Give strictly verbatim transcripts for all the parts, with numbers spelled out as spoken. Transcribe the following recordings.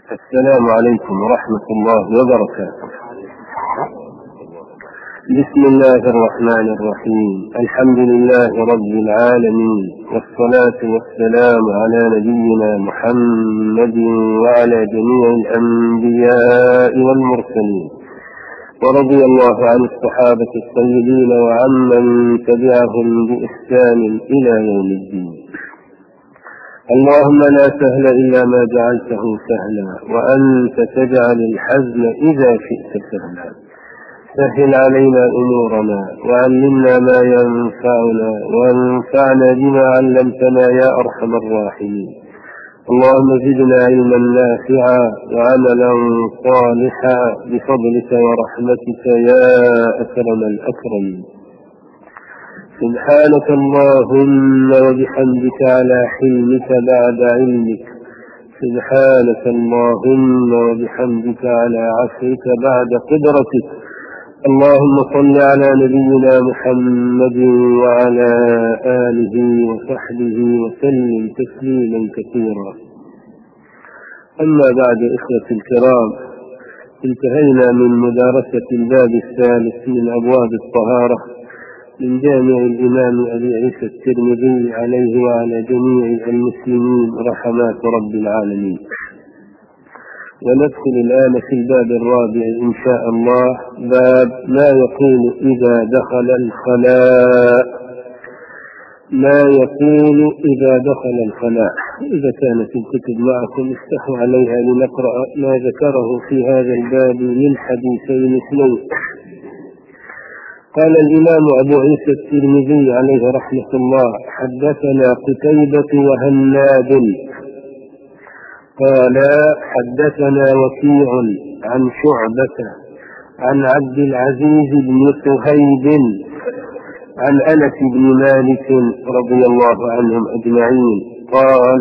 السلام عليكم ورحمة الله وبركاته. بسم الله الرحمن الرحيم. الحمد لله رب العالمين، والصلاة والسلام على نبينا محمد وعلى جميع الأنبياء والمرسلين، ورضي الله عن الصحابة الطيبين وعمن تبعهم بإحسان إلى يوم الدين. اللهم لا سهل إلا ما جعلته سهلا، وأنت تجعل الحزن إذا شئت سهلا. سهل علينا أمورنا، وعلمنا ما ينفعنا، وانفعنا بما علمتنا يا أرحم الراحمين. اللهم زدنا علما نافعا وعملا صالحا بفضلك ورحمتك يا أكرم الأكرمين. سبحانك اللهم وبحمدك على حلمك بعد علمك، سبحانك اللهم وبحمدك على عفوك بعد قدرتك. اللهم صل على نبينا محمد وعلى آله وصحبه وسلم تسليما كثيرا. أما بعد، إخوة الكرام، انتهينا من مدارسة الباب الثالث من أبواب الطهارة من جامع الإمام أبي عيسى الترمذي عليه وعلى جميع المسلمين رحمات رب العالمين. وندخل الآن في الباب الرابع إن شاء الله، باب ما يقول إذا دخل الخلاء. ما يقول إذا دخل الخلاء. إذا كانت الكتب معكم افتحوا عليها لنقرأ ما ذكره في هذا الباب من حديثين اثنين. قال الإمام أبو عيسى الترمذي عليه رحمة الله: حدثنا قتيبة وهناد قال حدثنا وكيع عن شعبة عن عبد العزيز بن صهيب عن أنس بن مالك رضي الله عنهم أجمعين قال: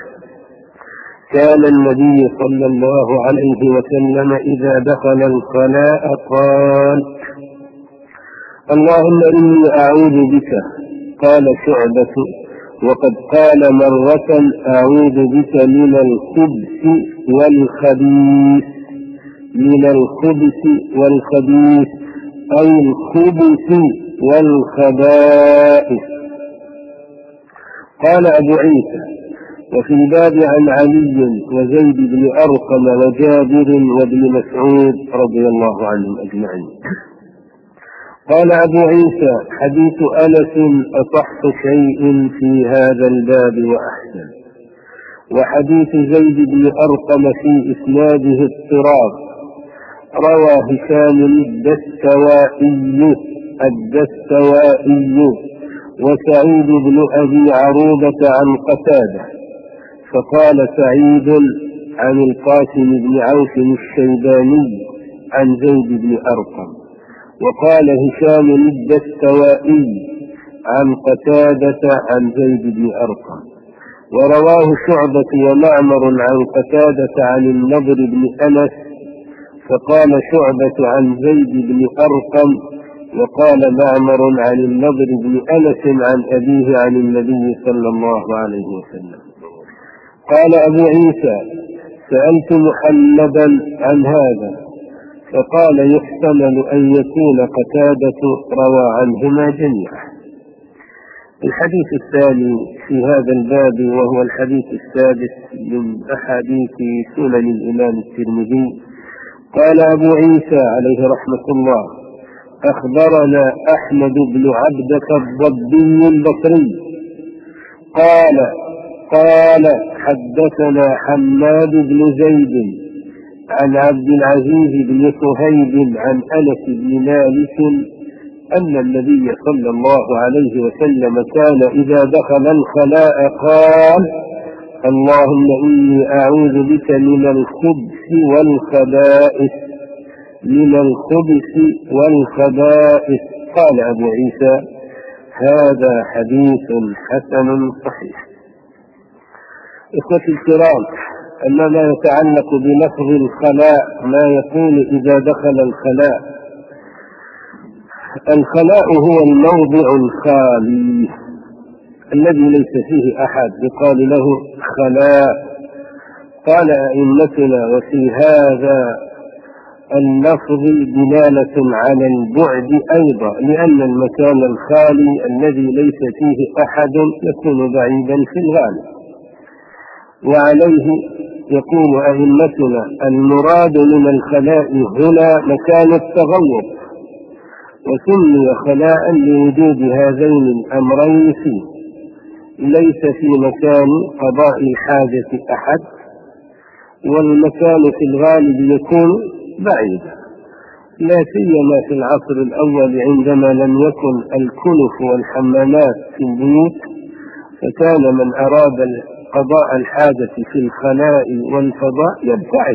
كان النبي صلى الله عليه وسلم إذا دخل الخلاء قال: اللهم إني أعوذ بك. قال شعبة: وقد قال مرة: أعوذ بك من الخبث والخبيث. من الخبث والخبيث أي الخبث والخبائث. قال أبو عيسى: وفي الباب عن علي وزيد بن أرقم وجابر وابن مسعود رضي الله عنهم أجمعين. قال أبو عيسى: حديث أنس أصح شيء في هذا الباب وأحسن، وحديث زيد بن أرقم في إسناده اضطراب. روى هشام الدستوائي الدستوائي وسعيد بن أبي عروبة عن قتادة، فقال سعيد عن القاسم بن عوف الشيباني عن زيد بن أرقم، وقال هشام الدستوائي عن قتادة عن زيد بن أرقم. ورواه شعبة ومعمر عن قتادة عن النضر بن أنس، فقال شعبة عن زيد بن أرقم، وقال معمر عن النضر بن أنس عن أبيه عن النبي صلى الله عليه وسلم. قال أبو عيسى: سألت محمدا عن هذا، فقال: يحتمل أن يكون قتادة روى عنهما جميعا. الحديث الثاني في هذا الباب وهو الحديث السادس من أحاديث سنن الإمام الترمذي. قال أبو عيسى عليه رحمة الله: أخبرنا أحمد بن عبدة الضبي البصري قال قال حدثنا حماد بن زيد عن عبد العزيز بن صهيب عن أنس بن مالك أن النبي صلى الله عليه وسلم كان إذا دخل الخلاء قال: اللهم إني أعوذ بك من الخبث والخبائث. من الخبث والخبائث. قال أبو عيسى: هذا حديث حسن صحيح. إخوتي الكرام، أما ما يتعلق بلفظ الخلاء، ما يقول إذا دخل الخلاء. الخلاء هو الموضع الخالي الذي ليس فيه أحد، يقال له خلاء. قال أئمتنا وفي هذا اللفظ دلالة على البعد أيضا، لأن المكان الخالي الذي ليس فيه أحد يكون بعيدا في الغالب. وعليه يقول أئمتنا المراد من الخلاء هنا مكان التغوط، وسمي خلاء لوجود هذين الأمرين فيه، ليس في مكان قضاء الحاجة أحد، والمكان في الغالب يكون بعيدا، لا سيما في العصر الأول عندما لم يكن الكنف والحمامات في البيوت، فكان من أراد قضاء الحاجة في الخلاء والفضاء يبتعد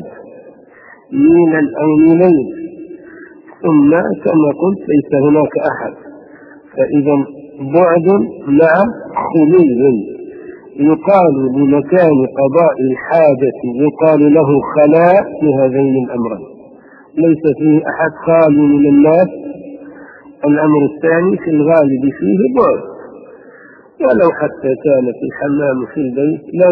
ميلا أو ميلين، ثم كما قلت ليس هناك أحد، فإذا بعد مع خلي. يقال بمكان قضاء الحاجة يقال له خلاء لهذين الأمرين، ليس فيه أحد خالي من الناس. الأمر الثاني في الغالب فيه بعد، ولو حتى كانت الحمام في البيت لو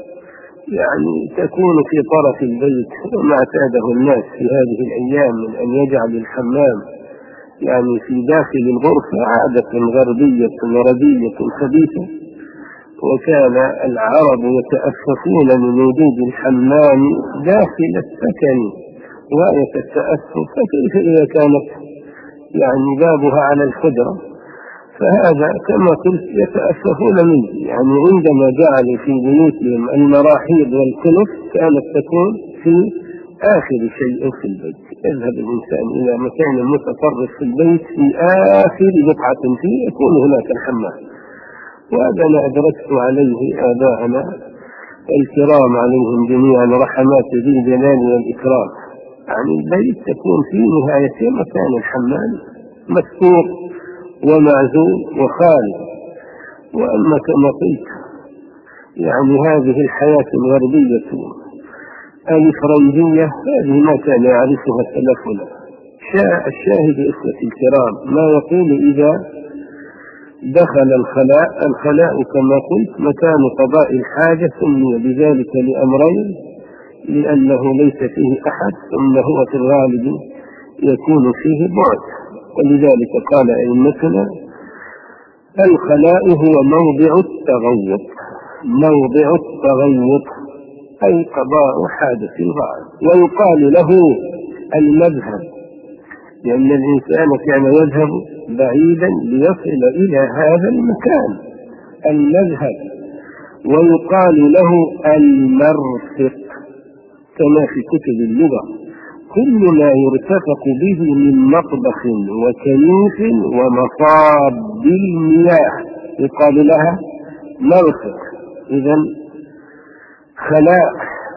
يعني تكون في طرف البيت، وما اعتاده الناس في هذه الأيام من أن يجعل الحمام يعني في داخل الغرفة عادة غربية وردية خبيثة، وكان العرب يتأسفون من وجود الحمام داخل السكن غاية التأسف، فكيف إذا كانت يعني بابها على الحجرة؟ فهذا كما قلت يتأسفون منه، يعني عندما جعلوا في بيوتهم المراحيض والكنف كانت تكون في آخر شيء في البيت، يذهب الإنسان إلى مكان متطرف في البيت في آخر بقعة فيه يكون هناك الحمام. وهذا ما أدركت عليه آباءنا الكرام عليهم جميعا رحمات ذي الجلال والإكرام، يعني البيت تكون في نهاية مكان الحمام مستور ومعزول وخالي. وأما كما قلت يعني هذه الحياة الغربية الفرنجية هذه ما كان يعرفها سلفنا. الشاهد إخوتي الكرام ما يقول إذا دخل الخلاء، الخلاء كما قلت مكان قضاء الحاجة، سمي بذلك لأمرين، لأنه ليس فيه أحد، ثم هو في الغالب يكون فيه بعد. ولذلك قال أئمتنا الخلاء هو موضع التغوط، موضع التغوط أي قضاء حاجة الغائب. ويقال له المذهب، لأن الإنسان كان يذهب بعيدا ليصل إلى هذا المكان، المذهب. ويقال له المرفق كما في كتب اللغة، كل ما يرتفق به من مطبخ وكنيف ومصاب المياه يقال لها مرفق. إذن خلاء،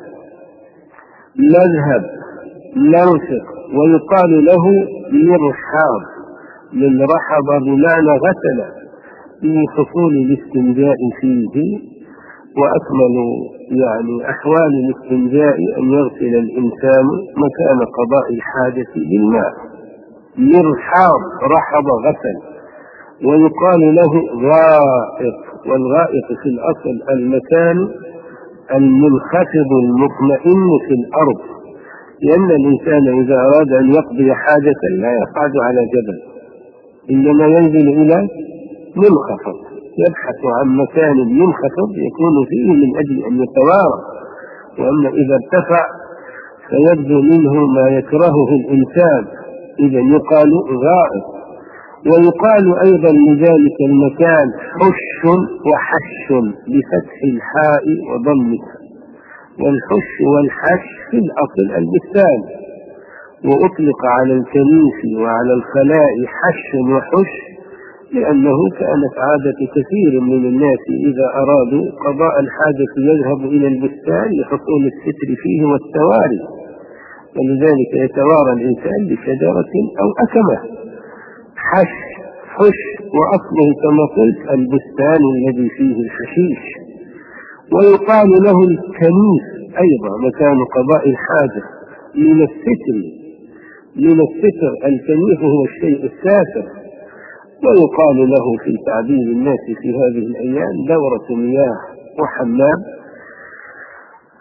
مذهب، مرفق. ويقال له مرحاض، من رحض بمعنى غسل، في حصول الاستنجاء فيه. وأكمل يعني أحوال الاستنجاء أن يغسل الإنسان مكان قضاء الحاجة بالماء. مرحاض رحض غسل. ويقال له غائط، والغائط في الأصل المكان المنخفض المطمئن في الأرض، لأن الإنسان إذا أراد أن يقضي حاجة لا يصعد على جبل، إنما ينزل إلى منخفض، يبحث عن مكان منخفض يكون فيه من أجل أن يتوارى. وأما إذا ارتفع فيبدو منه ما يكرهه الإنسان، إذا يقال غائط. ويقال أيضا لذلك المكان حش وحش بفتح الحاء وضمها، والحش والحش في الأصل البستان، وأطلق على الكنيف وعلى الخلاء حش وحش، لأنه كانت عادة كثير من الناس إذا أرادوا قضاء الحاجة يذهب إلى البستان لحصول الستر فيه والتواري، ولذلك يتوارى الإنسان بشجرة أو أكمة. حش حش وأصله كما قلت البستان الذي فيه الحشيش. ويقال له الكنيف أيضا مكان قضاء الحاجة من الستر، من الستر الكنيف هو الشيء الساتر. ويقال له في تعبير الناس في هذه الأيام دورة مياه وحمام.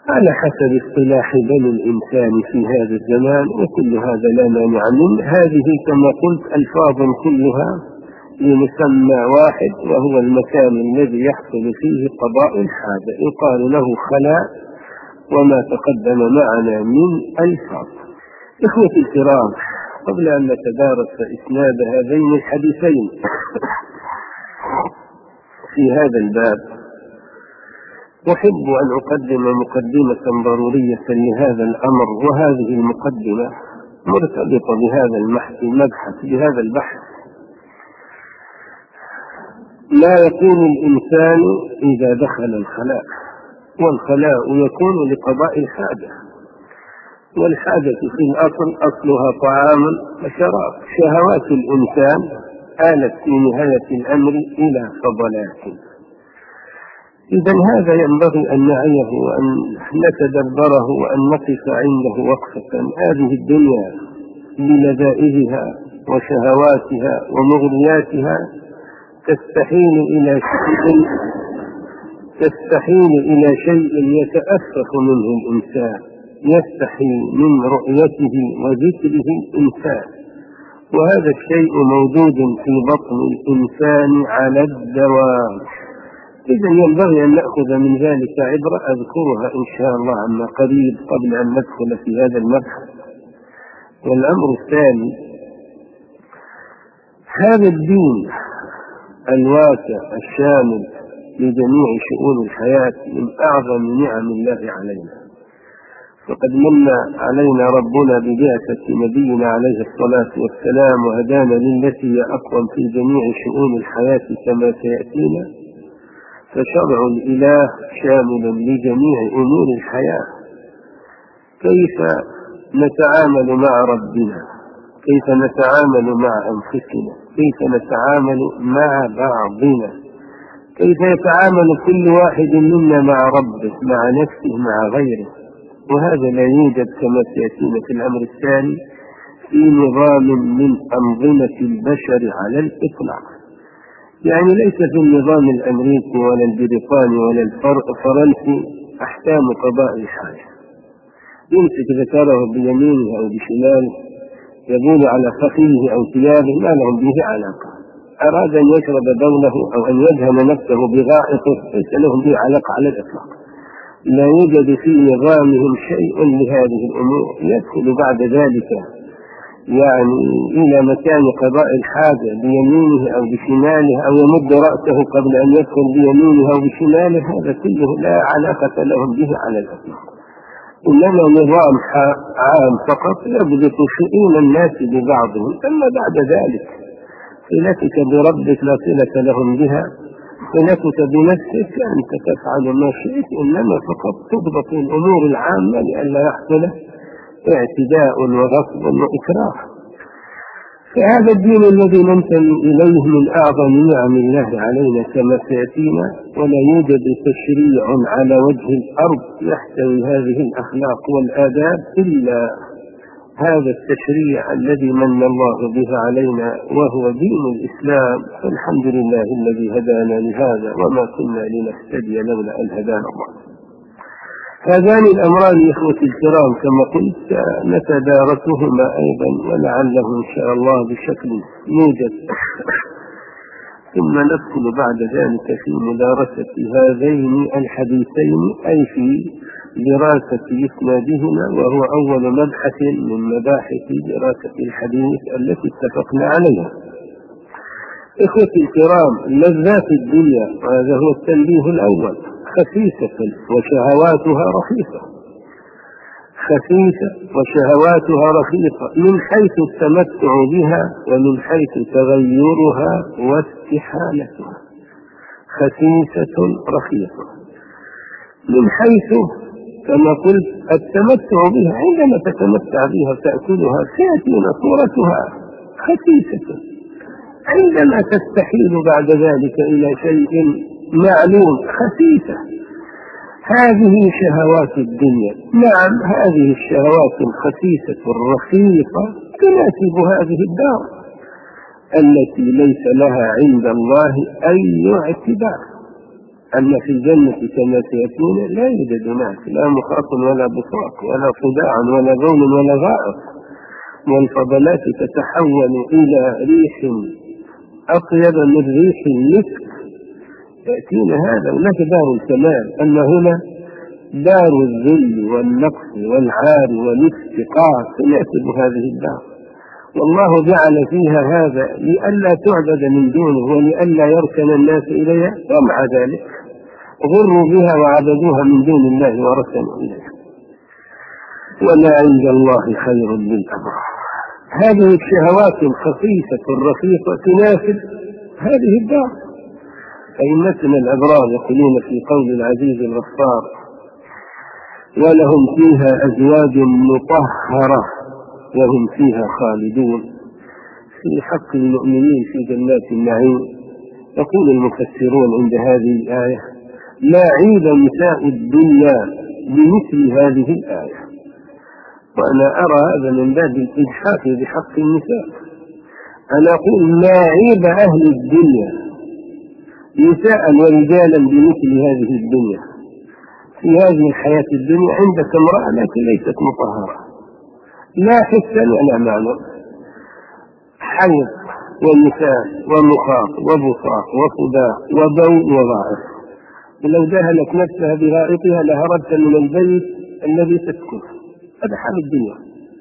على حسب اصطلاح بني الإنسان في هذا الزمان، وكل هذا لا مانع منه. هذه كما قلت ألفاظ كلها لمسمى واحد، وهو المكان الذي يحصل فيه قضاء الحاجة، يقال له خلاء، وما تقدم معنا من ألفاظ. إخوتي الكرام، قبل أن نتدارس إسناد هذين الحديثين في هذا الباب، أحب أن أقدم مقدمة ضرورية لهذا الأمر، وهذه المقدمة مرتبطة بهذا المبحث بهذا البحث. لا يكون الإنسان إذا دخل الخلاء، والخلاء يكون لقضاء الحاجة، والحاجة في الأصل أصلها طعام وشراب. شهوات الإنسان آلت في نهاية الأمر إلى فضلات. إذا هذا ينبغي أن نعيه وأن نتدبره وأن نقف عنده وقفة. هذه الدنيا بلذائذها وشهواتها ومغرياتها تستحيل إلى شيء تستحيل إلى شيء يتأفف منه الإنسان، يستحي من رؤيته وذكره الإنسان، وهذا الشيء موجود في بطن الإنسان على الدوام. إذا ينبغي أن نأخذ من ذلك عبرة أذكرها إن شاء الله عما قريب قبل أن ندخل في هذا المبحث. والأمر الثاني، هذا الدين الواسع الشامل لجميع شؤون الحياة من أعظم نعم الله علينا، فقد من علينا ربنا ببعثة نبينا عليه الصلاة والسلام، وهدانا للتي هي أقوم في جميع شؤون الحياة كما سيأتينا. فشرع الإله شامل لجميع أمور الحياة. كيف نتعامل مع ربنا، كيف نتعامل مع أنفسنا، كيف نتعامل مع بعضنا، كيف يتعامل كل واحد منا مع ربه، مع نفسه، مع غيره. وهذا لا يوجد كما سيأتينا في الأمر الثاني في نظام من أنظمة البشر على الإطلاق. يعني ليس في النظام الأمريكي ولا البريطاني ولا الفرنسي أحكام قضاء الحاجة. يمسك ذكره بيمينه أو بشماله، يبول على فخذه أو ثيابه، ما لهم به علاقة. أراد أن يشرب بوله أو أن يدهن نفسه بغائطه، ليس لهم به علاقة على الإطلاق. لا يوجد في نظامهم شيء لهذه الأمور. يدخل بعد ذلك يعني إلى مكان قضاء الحاجة بيمينه أو بشماله، أو يمد رأسه قبل أن يدخل بيمينه أو بشماله، هذا كله لا علاقة لهم به على الإطلاق. إنما نظام عام فقط يضبط شؤون الناس ببعضهم. أما بعد ذلك صلتك بربك لا صلة لهم بها، صلتك بنفسك أنت تفعل ما شئت، إنما فقط تضبط الأمور العامة لئلا يحصل اعتداء وغصب وإكراه. فهذا الدين الذي ننتمي إليه من أعظم نعم الله علينا كما سيأتينا، ولا يوجد تشريع على وجه الأرض يحتوي هذه الأخلاق والآداب إلا هذا التشريع الذي من الله به علينا، وهو دين الإسلام. فالحمد لله الذي هدانا لهذا، وما كنا لنهتدي لولا أن هدانا الله. هذان الأمران إخوتي الكرام كما قلت نتدارسهما أيضا، ولعله إن شاء الله بشكل موجز، ثم ندخل بعد ذلك في مدارسة هذين الحديثين، أي في دراسة إسنادهما، وهو أول مبحث من مباحث دراسة الحديث التي اتفقنا عليها. إخوتي الكرام، لذات الدنيا، وهذا هو التنبيه الأول، خفيفة وشهواتها رخيصة، خفيفة وشهواتها رخيصة من حيث التمتع بها ومن حيث تغيرها واستحالتها. خفيفة رخيصة من حيث كما قلت التمتع بها، عندما تتمتع بها تأكلها تأتينا صورتها خفيفة، عندما تستحيل بعد ذلك إلى شيء معلوم خفيفة. هذه شهوات الدنيا. نعم، هذه الشهوات الخفيفة الرخيصة تناسب هذه الدار التي ليس لها عند الله أي اعتبار. أما في الجنة كما سيأتون لا يوجد هناك لا مخاط ولا بصاق ولا صداع ولا بول ولا غائط، والفضلات تتحول إلى ريح أطيب من ريح المسك يأتينا. هذا هناك دار الكمال، أما هنا دار الذل والنقص والعار والافتقار تناسب هذه الدار، والله جعل فيها هذا لئلا تعبد من دونه ولئلا يركن الناس إليها، ومع ذلك غروا بها وعبدوها من دون الله وركنوا إليها. وما عند الله خير للأبرار. هذه الشهوات الخفيفة الرخيصة تناسب هذه الدار. فإنتنا الأبرار يقولون في قول العزيز الغفار: ولهم فيها أزواج مطهرة وهم فيها خالدون. في حق المؤمنين في جنات النعيم يقول المفسرون عند هذه الآية: لا عيب نساء الدنيا بمثل هذه الآية. وأنا أرى هذا من باب الإجحاف بحق النساء. أنا أقول لا عيب أهل الدنيا نساء ورجالا بمثل هذه الدنيا. في هذه الحياة الدنيا عندك امرأة لكن ليست مطهرة، لا حسا ولا معنى، حيض ونساء ومخاط وبصاق وصداع وبول وغائط، ولو دهنت نفسها بغائطها لهربت من البيت الذي تسكن. هذا حال الدنيا.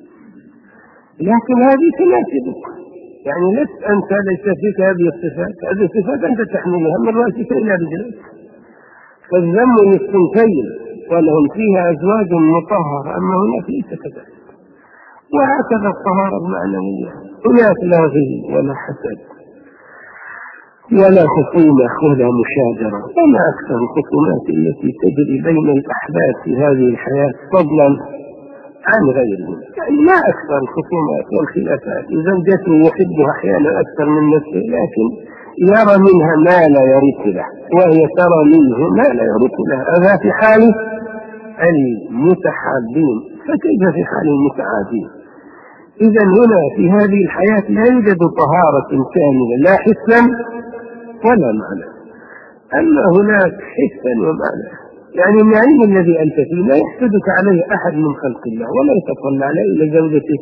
لكن هذه تناسبك، يعني لست أنت ليس فيك هذه الصفات، هذه الصفات أنت تحملها من رأسك إلى رجلك. فالذم للصنفين ولهم فيها أزواج مطهرة، أما هناك ليس كذلك. وهكذا الطهارة المعنوية، هناك لا غل ولا حسد ولا خصومة ولا مشاجرة، وما أكثر الخصومات التي تجري بين الأحباب في هذه الحياة فضلا عن غيرهم. يعني ما أكثر الخصومات والخلافات، زوجته يحبها أحيانا أكثر من نفسه لكن يرى منها ما لا يرث له، وهي ترى منه ما لا يرث له. هذا في حال المتحابين، فكيف في حال المتعادين؟ إذا هنا في هذه الحياة لا يوجد طهارة كاملة لا حسا ولا معنى، أما هناك حسا ومعنى. يعني النعيم الذي أنت فيه لا يحسدك عليه أحد من خلق الله، ولا يتطلع عليه إلى زوجتك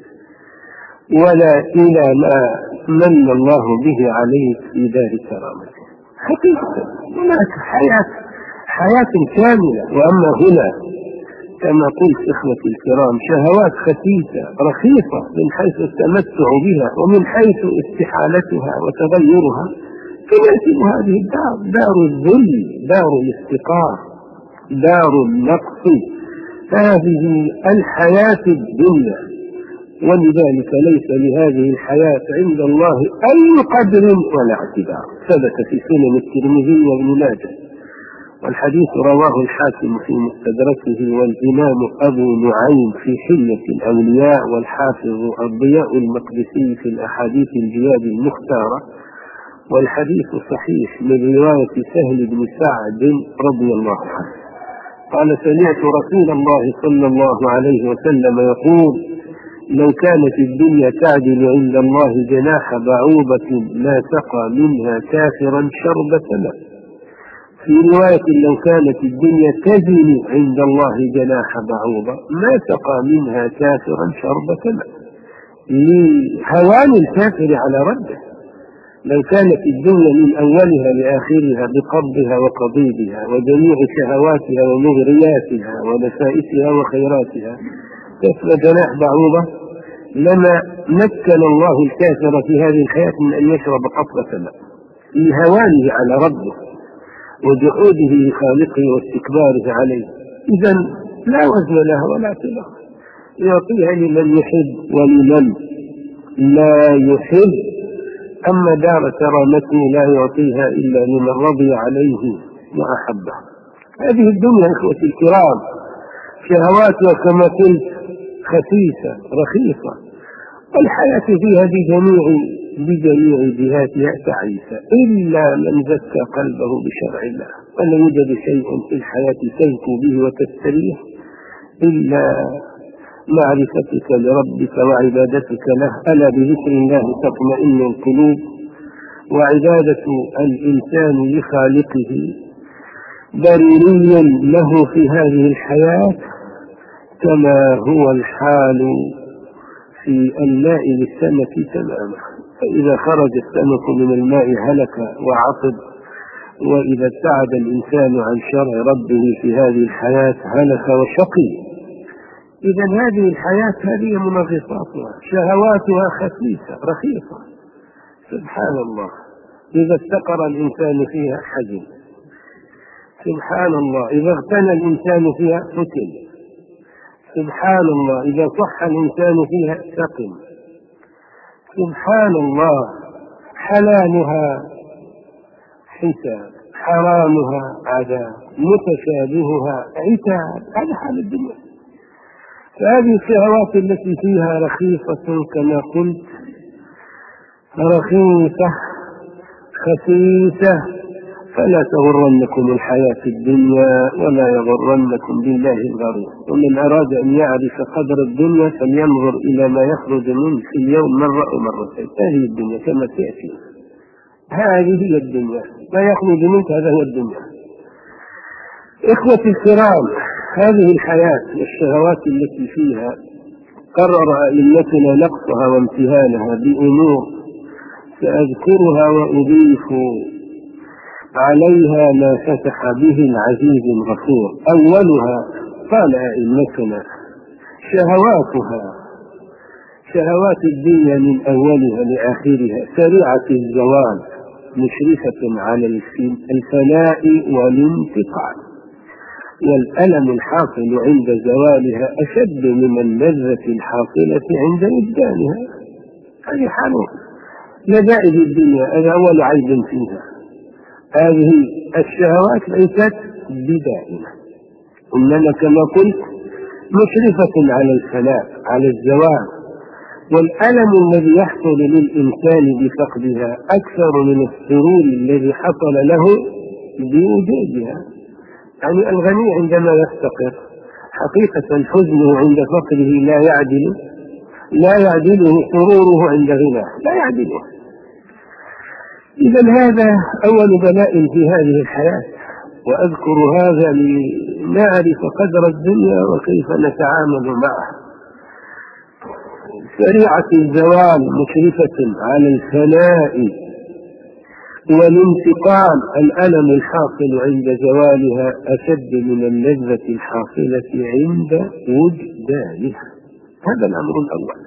ولا إلى ما من الله به عليك في دار كرامته. حقيقة هناك حياة حياة كاملة. وأما هنا كما قلت إخوتي الكرام شهوات خفيفة رخيصة من حيث التمتع بها ومن حيث استحالتها وتغيرها تناسب هذه الدار، دار الذل، دار الافتقار، دار النقص، هذه الحياة الدنيا. ولذلك ليس لهذه الحياة عند الله أي قدر ولا اعتبار. ثبت في سنن الترمذي وابن ماجه، والحديث رواه الحاكم في مستدركه والإمام أبو نعيم في حلية الأولياء، والحافظ الضياء المقدسي في الأحاديث الجياد المختارة. والحديث صحيح من رواية سهل بن سعد رضي الله عنه قال: سمعت رسول الله صلى الله عليه وسلم يقول: لو كانت الدنيا تعدل عند الله جناح بعوضة ما سقى منها كافرا شربة ماء. في رواية: لو كانت الدنيا تزن عند الله جناح بعوضة ما سقى منها كافرا شربة ماء، لهوان الكافر على رده. لو كانت الدنيا من أولها لآخرها بقبضها وقضيبها وجميع شهواتها ومغرياتها ونفائسها وخيراتها كسر جناح بعوضة لما مكن الله الكافر في هذه الحياة من أن يشرب قطرة ماء لهوانه على ربه وجحوده لخالقه واستكباره عليه. إذا لا وزن لها ولا اعتبار، يعطيها لمن يحب ولمن لا يحب. أما دار كرامته لا يعطيها إلا لمن رضي عليه وأحبه. هذه الدنيا إخوتي الكرام شهواتها كما قلت خفيفة رخيصة، والحياة فيها بجميع بجميع جهاتها تعيسة، إلا من زكى قلبه بشرع الله. ولا يوجد شيء في الحياة تزكو به وتستريح إلا معرفتك لربك وعبادتك له. ألا بذكر الله تطمئن القلوب. وعبادة الإنسان لخالقه ضروري له في هذه الحياة كما هو الحال في الماء للسمك تماما. فإذا خرج السمك من الماء هلك وعطب، وإذا ابتعد الإنسان عن شرع ربه في هذه الحياة هلك وشقي. إذا هذه الحياة هذه منغصاتها، شهواتها خسيسة رخيصة. سبحان الله، إذا استقر الإنسان فيها حزن، سبحان الله إذا اغتنى الإنسان فيها فتن، سبحان الله إذا صح الإنسان فيها سقم، سبحان الله حلالها حساب، حرامها عذاب، متشابهها عتاب. هذا حال الدنيا. فهذه الشهوات التي فيها رخيصة كما قلت، رخيصة خسيسة، فلا تغرنكم الحياة الدنيا ولا يغرنكم بالله الغرور. ومن أراد أن يعرف قدر الدنيا فلينظر إلى ما يخرج منه في اليوم مرة أو مرتين. هذه الدنيا كما تأتي، هذه هي الدنيا، ما يخرج منك هذا هو الدنيا. إخوتي الكرام، هذه الحياة والشهوات التي فيها قرر أئمتنا نقصها وامتهانها بأمور سأذكرها وأضيف عليها ما فتح به العزيز الغفور. أولها قال أئمتنا شهواتها، شهوات الدنيا من أولها لآخرها سريعة الزوال، مشرفة على الفناء والانتقال، والألم الحاصل عند زوالها أشد من اللذة الحاصلة عند وجدانها. هذه حال لذائذ الدنيا، هذا أول عيب فيها. هذه الشهوات ليست بدائمة، إنما كما قلت مشرفة على الفناء، على الزوال، والألم الذي يحصل للإنسان بفقدها أكثر من السرور الذي حصل له بوجودها. يعني الغني عندما يفتقر حقيقة حزنه عند فقره لا يعدل لا يعدله سروره عند غناه، لا يعدله. إذا هذا أول بلاء في هذه الحياة، وأذكر هذا لنعرف قدر الدنيا وكيف نتعامل معها. سريعة الزوال، مشرفة على الفناء والانتقال، الألم الحاصل عند زوالها أشد من اللذة الحاصلة عند وجدانها. هذا الأمر الأول.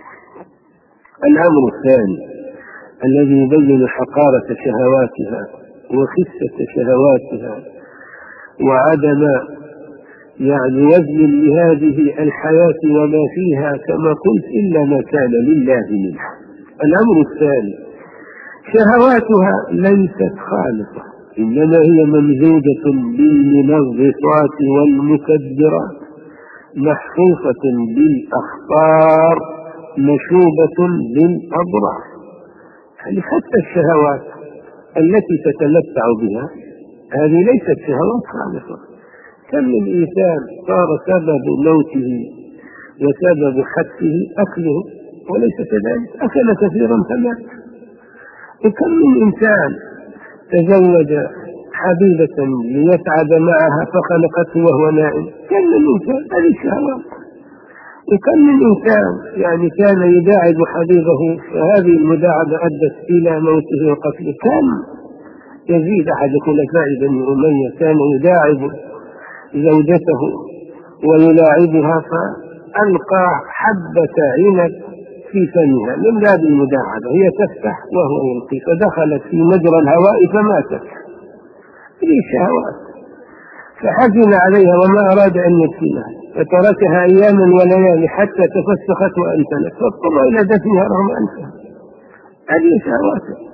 الأمر الثاني الذي يبين حقارة شهواتها وخسة شهواتها وعدم يعني وزن لهذه الحياة وما فيها كما قلت إلا ما كان لله منها. الأمر الثاني شهواتها ليست خالصة، إنما هي ممزوجة بالمنغصات والمكدرات، محفوفة بالأخطار، مشوبة بالأضرار. يعني حتى الشهوات التي تتمتع بها هذه ليست شهوات خالصة. كم من إنسان صار سبب موته وسبب حبسه أكله وليس كذلك، أكل كثيرا فمات. وكم من إنسان تزوج حبيبة ليسعد معها فخلقته وهو نائم، كم من إنسان هذه الشهوات. وكم من إنسان يعني كان يداعب حبيبه فهذه المداعبة أدت إلى موته وقتله. كم يزيد أحد خلفاء بني أمية كان يداعب زوجته ويلاعبها فألقى حبة عنب في فمها من باب المداعبة، هي تفتح وهو يلقي، فدخلت في مجرى الهواء فماتت. هذه الشهوات. فحزن عليها وما أراد أن يدفنها، فتركها أياما وليالي حتى تفسخت وأنتنت، فاضطر إلى دفنها رغم أنفها. هذه شهوات.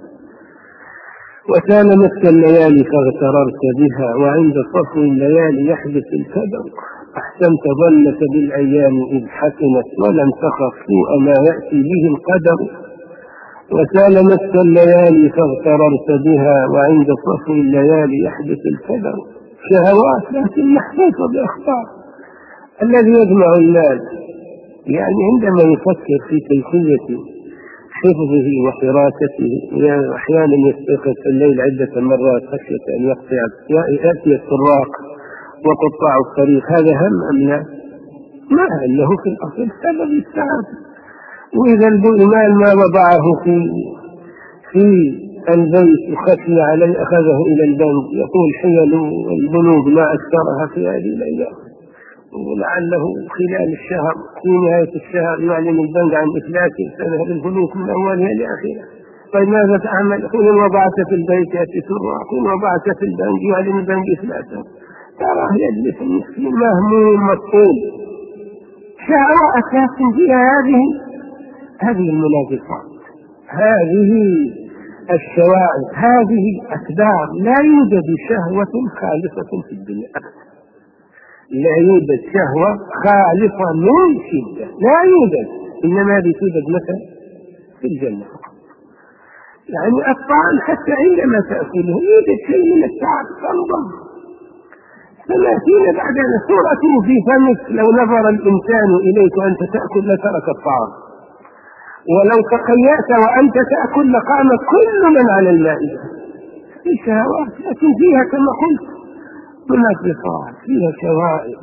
وسالمتك الليالي فاغتررت بها، وعند صفو الليالي يحدث الكدر. أحسنت ظنك بالأيام إذ حسنت، ولم تخف سوء ما يأتي به القدر. وسالمتك الليالي فاغتررت بها، وعند صفو الليالي يحدث الكدر. شهوات لكن محفوظة بأخطار. الذي يجمع المال يعني عندما يفكر في كيفية حفظه وحراسته، يعني أحيانا يستيقظ في الليل عدة مرات خشية أن يقطع يأتي السراق وقطاع الطريق، هذا هم أم لا؟ ما أنه في الأصل سبب السعادة. وإذا المال ما وضعه في في البيت وخشي عليه أخذه إلى البنك، يقول حيل البنوك ما أكثرها في هذه الأيام، ولعله خلال الشهر في نهاية الشهر يعلن البنك عن إفلاسه سنة البنوك من أولها لآخرها. طيب ماذا تعمل؟ كل وضعت في البيت يأتي سرعة، كل وضعت في البنك يعلن البنك إفلاسه. تراه يجلس المسكين مهموم مسؤول، شهوة أساس فيها هذه هذه المناقصات، هذه الشواعب، هذه أسباب. لا يوجد شهوة خالصة في الدنيا أبدا، لا يوجد شهوة خالصة من شدة، لا يوجد، إنما هذه توجد متى؟ في الجنة فقط. يعني الطعام حتى عندما تأكله يوجد شيء من التعب تنظم، ثلاثين بعد صورته في فمك، لو نظر الإنسان إليك وأنت تأكل لترك الطعام، ولو تقيأت وأنت تأكل لقام كل من على المائدة. في شهوات لكن فيها كما قلت منافقات، فيها شوائب،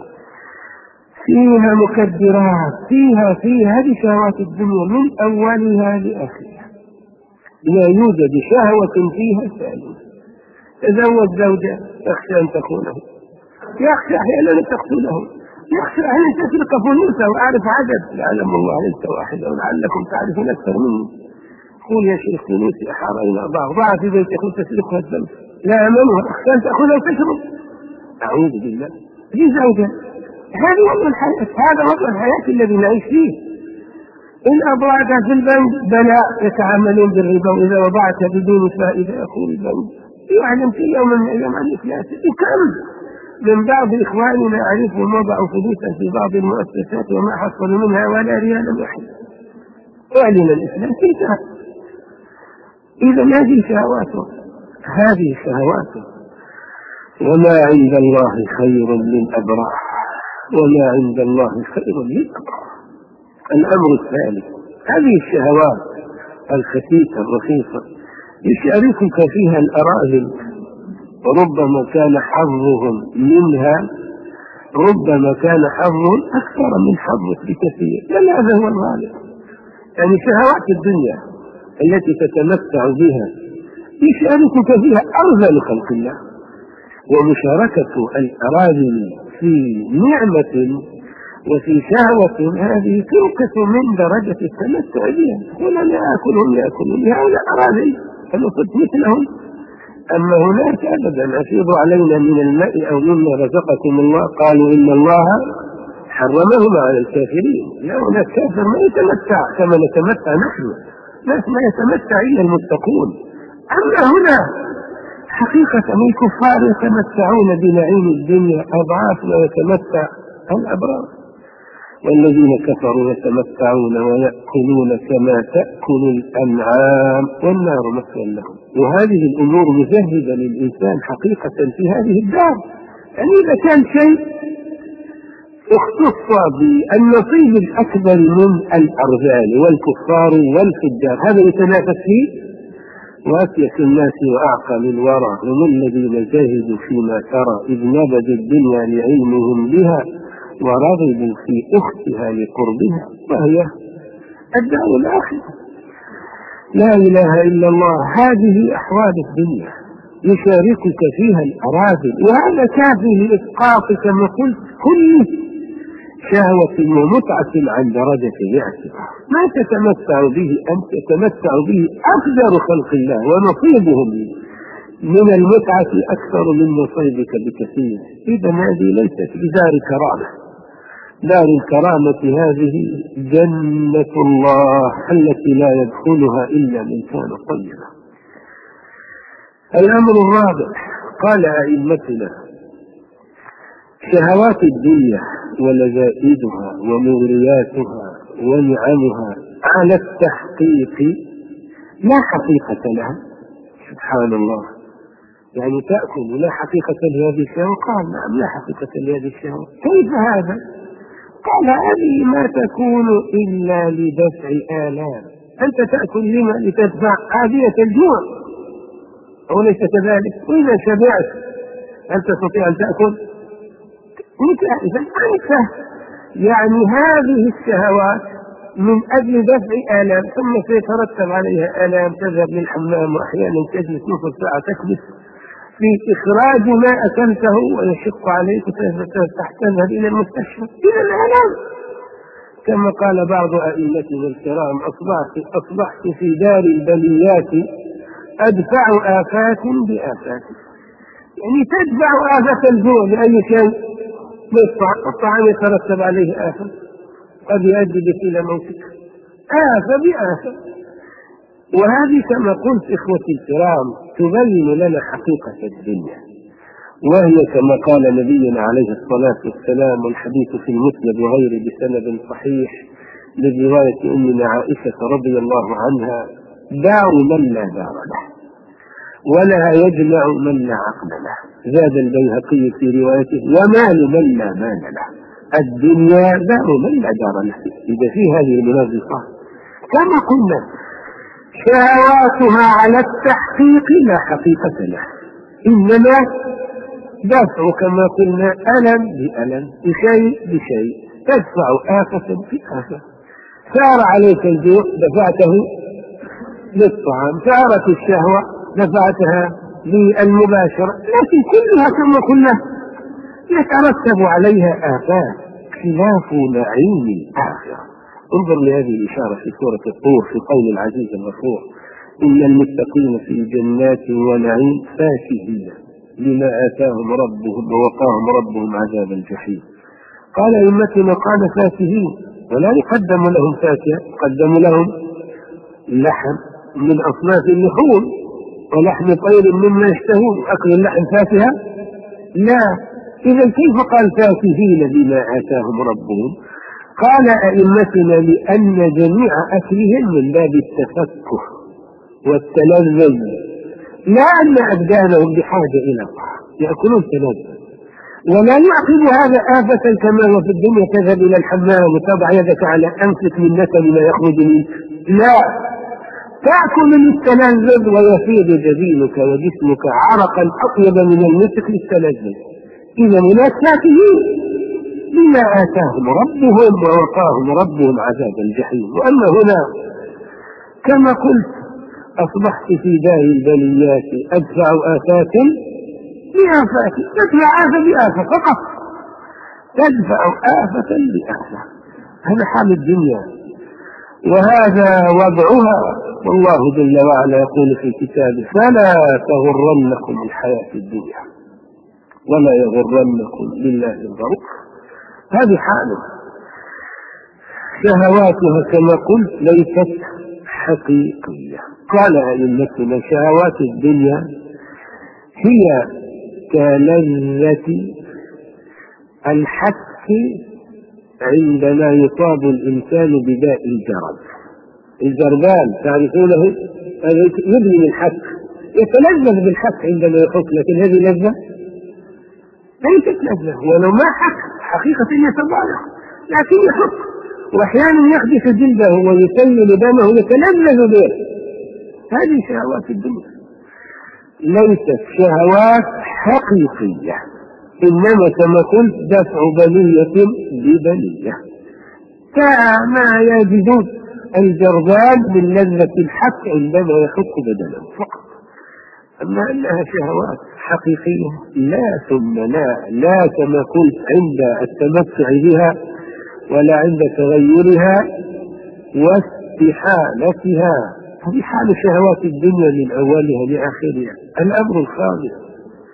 فيها مكدرات، فيها فيها هذه شهوات الدنيا من أولها لآخرها. لا يوجد شهوة فيها سالمة. تزوج زوجة يخشى أن تخونه، يخشى أحيانا أن تقتله، يخشى أن تسرق فلوسه، وأعرف عدد يعلم الله ليس واحدا ولعلكم تعرفون أكثر مني. قول يا شيخ فلوسي أحارين أضاع ضاع في بيتك وتسرقها الزوج، لا أمنها، أخشى أن تأخذها وتشرب. أعوذ بالله. هذه زوجة، هذا وضع الحياة، هذا وضع الحياة الذي نعيش فيه. إن أضاعتها في البنك بلاء يتعاملون بالربا، وإذا وضعتها بدون فائدة يقول البنك يعلم في يوم من الأيام عن إفلاسه. كم من بعض إخواننا أعرفهم وضعوا فلوسا في بعض المؤسسات وما حصلوا منها ولا ريالا واحد، أعلن الإسلام انتهى. إذا هذه شهواته، هذه شهواته. وما عند الله خير للأبرار وما عند الله خير للأبرار. الأمر الثالث، هذه الشهوات الخفيفة الرخيصة يشاركك فيها الأراذل، وربما كان حظهم منها ربما كان حظهم أكثر من حظك بكثير، بل هذا هو الغالب. يعني شهوات الدنيا التي تتمتع بها يشاركك فيها أرذل خلق الله، ومشاركة الأراذل في نعمة وفي شهوة هذه تنقص من درجة التمتع بها. هنا لا يأكلهم يأكلون هؤلاء أراذل فنصد مثلهم. أما هناك أبدا أفيضوا علينا من الماء أو مما رزقكم الله، قالوا إن الله حرمهما على الكافرين. لا، هناك كافر ما يتمتع كما نتمتع نحن، ناس ما يتمتع إلا المتقون. أما هنا حقيقة الكفار يتمتعون بنعيم الدنيا أضعاف ما يتمتع الأبرار، والذين كفروا يتمتعون ويأكلون كما تأكل الأنعام والنار مثوى لهم. وهذه الأمور مجهزة للإنسان حقيقة في هذه الدار. يعني إذا كان شيء اختص بالنصيب الأكبر من الأرذال والكفار والفجار، هذا يتنافس فيه. وأكيس الناس وأعقل الورى هم الذين جاهدوا فيما ترى، إذ نبذوا الدنيا لعلمهم بها ورغبوا في أختها لقربها، وهي الدار الآخرة. لا إله إلا الله. هذه أحوال الدنيا يشاركك فيها الأراذل، وهذا كافي لإسقاط كما قلت كل شهوة ومتعة عن درجة الاعتبار. ما تتمتع به أنت تتمتع به أفضل خلق الله، ونصيبهم من المتعة أكثر من نصيبك بكثير. إذا هذه ليست بدار كرامة. دار الكرامة هذه جنة الله التي لا يدخلها إلا من كان طيبا. الأمر الرابع، قال أئمتنا شهوات الدنيا ولذائذها ومغرياتها ونعمها على التحقيق لا حقيقة لها. سبحان الله، يعني تأكل لا حقيقة لهذه الشهوة؟ قال نعم لا حقيقة لهذه الشهوة. كيف هذا؟ قال هذه ما تكون إلا لدفع آلام. أنت تأكل لما؟ لتدفع عافية الجوع، أوليس كذلك؟ وإذا شبعت هل تستطيع أن تأكل؟ يعني هذه الشهوات من أجل دفع آلام، ثم سيترتب عليها آلام، تذهب للحمام وأحيانا تجلس نصف ساعة تكبس في إخراج ما أكلته ويشق عليك تذهب إلى المستشفى إلى الآلام. كما قال بعض أئمتنا الكرام: أصبحت, أصبحت في دار البليات أدفع آفات بآفات. يعني تدفع آفة الجوع بأي شيء؟ الطعام يترتب عليه آفة قد يؤدي بك إلى موتك، آفة بآفة. وهذه كما قلت إخوتي الكرام تبين لنا حقيقة الدنيا، وهي كما قال نبينا عليه الصلاة والسلام، والحديث في المسند وغيره بسند صحيح لرواية أمنا عائشة رضي الله عنها: دار من لا دار له ولا يجمع من لا عقل له. زاد البيهقي في روايته: ومال من لا مال له. الدنيا دار من لا دار له. إذا في هذه المنازقة كما قلنا شهواتها على التحقيق لا حقيقة له، إنما دفع كما قلنا ألم بألم، بشيء بشيء، تدفع آفة بآفة. سار عليك الجوع دفعته للطعام، سارت الشهوة دفعتها للمباشرة، لكن كلها كما قلنا يترتب عليها آفات خلاف نعيم الآخرة. انظر لهذه الإشارة في سورة الطور في قول العزيز الغفور: إن المتقين في جنات ونعيم فاكهين لما آتاهم ربهم ووقاهم ربهم عذاب الجحيم. قال أئمتنا قال فاكهين، ولا يقدم لهم فاكهة، قدم لهم لحم من أصناف اللحوم ولحم طير مما يشتهون. أكل اللحم فاكهة؟ لا. إذا كيف قال فاكهين بما آتاهم ربهم؟ قال أئمتنا لأن جميع أكلهم من باب التفكه والتلذذ، لا أن أبدانهم بحاجة إلى طعام، يأكلون تلذذ. ولا يعقب هذا آفة كما هو في الدنيا: تذهب إلى الحمام وتضع يدك على أنفك من نتن ما يخرج منك. لا، تأكل للتلذذ ويفيض جبينك وجسمك عرقا أطيب من المسك للتلذذ. إذا هناك فاكهين بما آتاهم ربهم ووقاهم ربهم عذاب الجحيم. وأما هنا كما قلت أصبحت في دار البليات أدفع آفات بآفات، تدفع آفة بآفة فقط، تدفع آفة بآفة. هذا حال الدنيا وهذا وضعها. والله جل وعلا يقول في كتابه: فلا تغرنكم الحياة الدنيا ولا يغرنكم بالله الغرور. هذه حاله، شهواتها كما قلت ليست حقيقية. قال أئمتنا: شهوات الدنيا هي كلذة الحك عندما يصاب الإنسان بداء الجرب. الجربان تعرفونه، يبني من الحك، يتلذذ بالحك عندما يحك، لكن هذه لذة ليست لذة، ولو ما حك حقيقة يتضايق، لكن يحك، وأحيانا يخدش جلده ويسيل دمه يتلذذ به. هذه شهوات الدنيا، ليست شهوات حقيقية، إنما كما قلت دفع بلية ببلية، كما يجد الجربان من لذة الحك عندما يحك بدنه فقط. أما أنها شهوات حقيقية لا ثم لا، لا كما قلت عند التمتع بها ولا عند تغيرها واستحالتها. هذه حال شهوات الدنيا من أولها لآخرها، الأمر الخامس.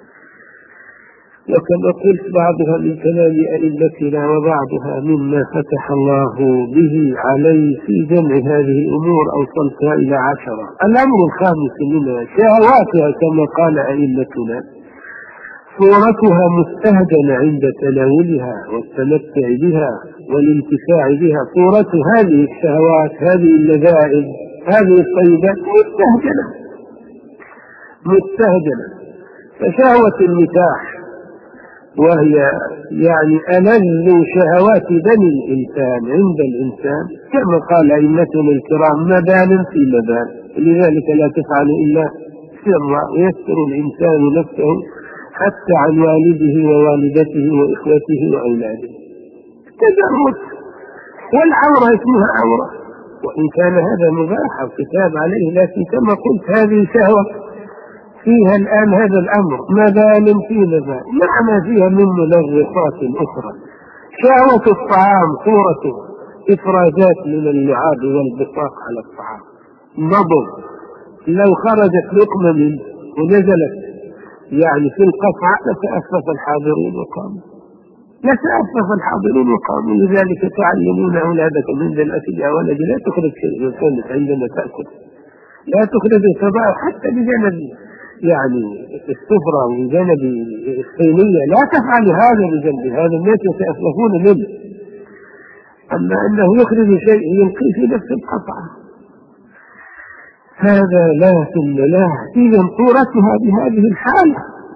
وكما قلت بعضها من كلام أئمتنا وبعضها مما فتح الله به عليه في جمع هذه الأمور أوصلتها إلى عشرة. الأمر الخامس منها شهواتها كما قال أئمتنا صورتها مستهجنة عند تناولها والتمتع بها والانتفاع بها. صورة هذه الشهوات، هذه اللذائذ، هذه الطيبات مستهجنة مستهجنة. فشهوة النكاح وهي يعني ألذ شهوات بني الإنسان عند الإنسان، كما قال أئمتنا الكرام: مبال في مبال، لذلك لا تفعل إلا سرا، ويستر الإنسان نفسه حتى عن والده ووالدته وإخوته وأولاده. تجرد، والعورة اسمها عورة، وإن كان هذا مباح وكتاب عليه، لكن كما قلت هذه شهوة فيها الآن هذا الأمر مبال في مبال، مع ما فيها من منغصات أخرى. شهوة الطعام صورة إفرازات من اللعاب والبصاق على الطعام، نضر، لو خرجت لقمة منه ونزلت يعني في القطعة لتأسف الحاضرين وقاموا، لتأسف الحاضرين وقاموا. لذلك تعلمون أولادكم عند الأكل: يا ولدي لا تخرج شيء من فمك عندما تأكل، لا تخرج الكبائر حتى بجانب يعني السفرة ومن جانب الصينية، لا تفعل هذا بجانب هذا، الناس يتأسفون منه. أما أنه يخرج شيء يلقي في نفس القطعة، هذا لا ثم لا. إذا صورتها بهذه الحالة،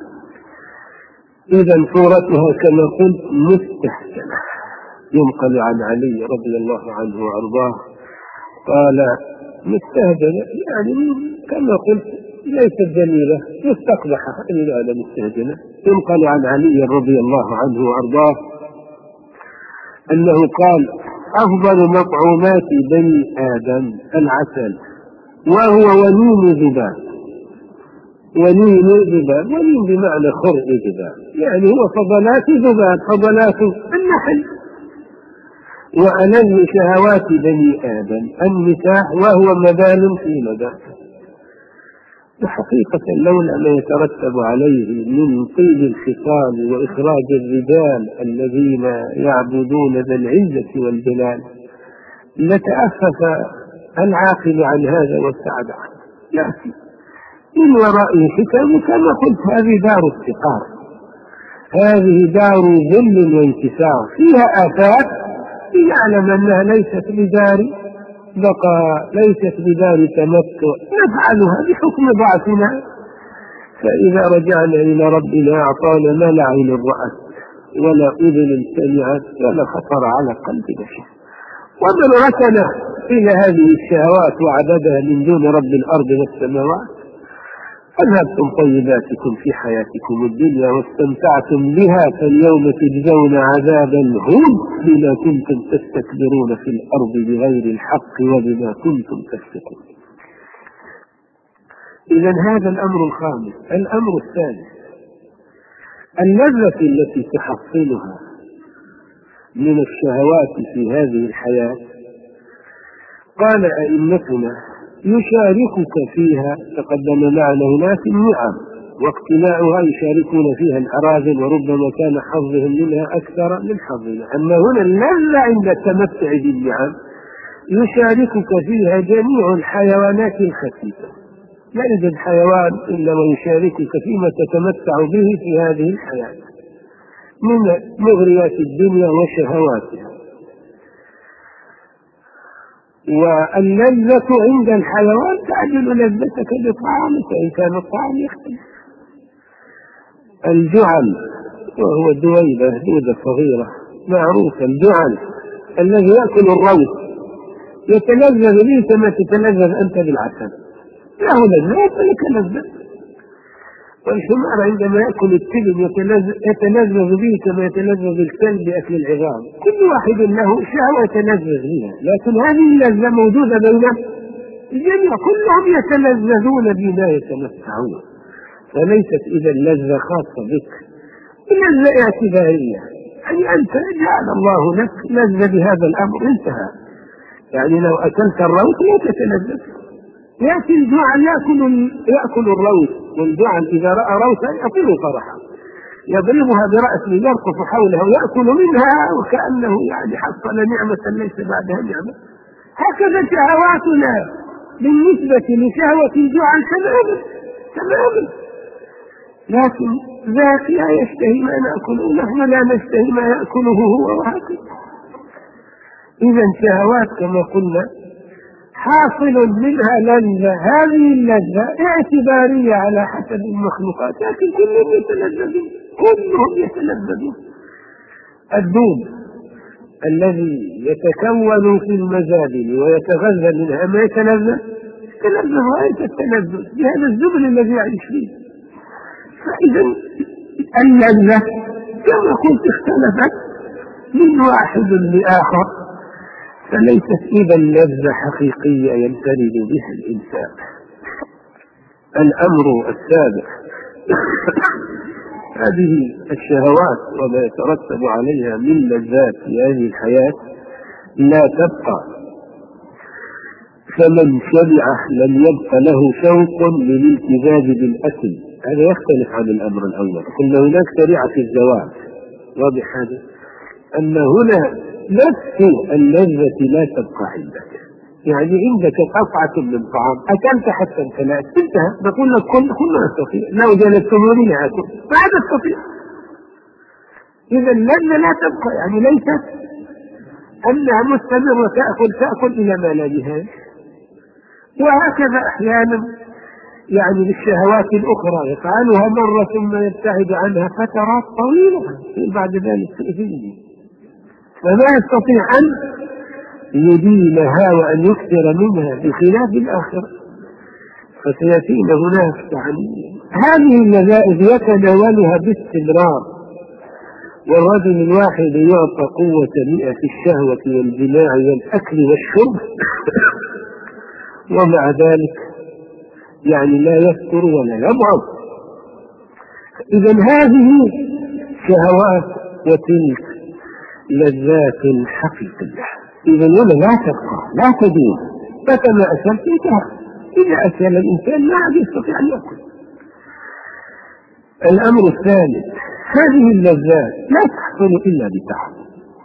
إذا صورتها كما قلت مستحسنة. ينقل عن علي رضي الله عنه وأرضاه قال: مستهجنة، يعني كما قلت ليست جميلة، مستقبحة، إلا أنا مستهجنة. ينقل عن علي رضي الله عنه وأرضاه أنه قال: أفضل مطعومات بني آدم العسل، وهو ونين ذباب. ونين ذباب، ونين بمعنى خرق ذباب، يعني هو فضلات ذباب، فضلات النحل. وألذ شهوات بني آدم النكاح، وهو مبال في مبال. وحقيقة لولا ما يترتب عليه من طيب الخصال وإخراج الرجال الذين يعبدون ذا العزة والجلال لتأفف العاقل عن هذا وابتعد عنه. لكن من وراء حكم، كما قلت هذه دار افتقار، هذه دار ذل وانكسار، فيها آفات لنعلم أنها ليست بدار بقى، ليست بدار تمتع، نفعلها بحكم ضعفنا. فإذا رجعنا إلى ربنا أعطانا ما لا عين رأت ولا أذن سمعت ولا خطر على قلب بشر. ومن ركن إلى هذه الشهوات وعبدها من دون رب الأرض والسماوات، أذهبتم طيباتكم في حياتكم الدنيا واستمتعتم بها، فاليوم تجزون عذاب الهون بما كنتم تستكبرون في الأرض بغير الحق وبما كنتم تفسقون. إذا هذا الأمر الخامس. الأمر الثالث: اللذة التي تحصلها من الشهوات في هذه الحياة. قال أئمتنا: يشاركك فيها، تقدم معنا هناك النعم واقتناعها، يشاركون فيها الأراذل، وربما كان حظهم منها أكثر من حظنا. أما هنا اللذة عند التمتع بالنعم يشاركك فيها جميع الحيوانات الخفيفة، لا يوجد حيوان إلا ويشاركك فيما تتمتع به في هذه الحياة من مغريات الدنيا وشهواتها. واللذة عند الحيوان تعدل لذتك بطعامك إن كان الطعام يختلف. الجعل، وهو دويبة دودة صغيرة معروفة، الجعل الذي يأكل الروث يتلذذ به كما تتلذذ أنت بالعسل، له لذة ولك لذة. والحمار عندما يأكل التبن يتلذذ به كما يتلذذ الكلب بأكل العظام. كل واحد له شهوة يتلذذ بها، لكن هذه اللذة موجودة بين الجميع، كلهم يتلذذون بما يتمتعون. فليست إذا اللذة خاصة بك، اللذة اعتبارية، يعني أنت جعل الله لك لذة بهذا الأمر، انتهى. يعني لو أكلت الروث لا تتلذذ. يأتي الجعل يأكل, يأكل الروث، والجعل إذا رأى روثا يطير فرحا، يضربها برأسه يرقص حوله ويأكل منها وكأنه يعني حصل نعمة ليس بعدها نعمة. هكذا شهواتنا بالنسبة لشهوة الجعل تماما تماما، لكن ذاك لا يشتهي ما نأكل ونحن لا نشتهي ما يأكله هو، وهكذا. إذا شهوات كما قلنا حاصل منها لذة، هذه اللذة اعتبارية على حسب المخلوقات، لكن كل يتلذذ كلهم يتلذذون. الدود الذي يتكون في المزابل ويتغذى منها ما يتلذذ يتلذذ غاية التلذذ بهذا الزبل الذي يعيش فيه. فإذا اللذة كما قلت اختلفت من واحد لآخر، فليست إذا لذة حقيقية ينفرد بها الإنسان. الأمر السابع هذه الشهوات وما يترتب عليها من لذات في هذه الحياة لا تبقى، فمن شبع لم يبق له شوق للالتذاذ بالأكل. هذا يختلف عن الأمر الأول. قلنا هناك شريعة الزواج واضح هذا، أن هنا نفس اللذة لا تبقى عندك، يعني عندك قطعة من طعام أكلت حتى امتلأت انتهى، نقول لك كل كل نستطيع لو جلستموني لأكل ما عاد استطيع. إذا اللذة لا تبقى، يعني ليست أنها مستمرة تأكل تأكل إلى ما لا نهاية. وهكذا أحيانا يعني للشهوات الأخرى يفعلها مرة ثم يبتعد عنها فترات طويلة بعد ذلك تؤذيه، فما يستطيع أن يدينها وأن يكثر منها بخلاف الآخرة. فسيأتينا هناك يعني هذه اللذائذ يتناولها باستمرار، والرجل الواحد يعطى قوة مئة في الشهوة والجماع والأكل والشرب ومع ذلك يعني لا يفتر ولا يضعف. إذا هذه شهوات وتلك لذات حقيقية. إذا ولا لا تبقى لا تدوم، متى ما أكلت انتهى. إذا أكل الإنسان ما عاد يستطيع أن يأكل. الأمر الثالث هذه اللذات لا تحصل إلا بتعب،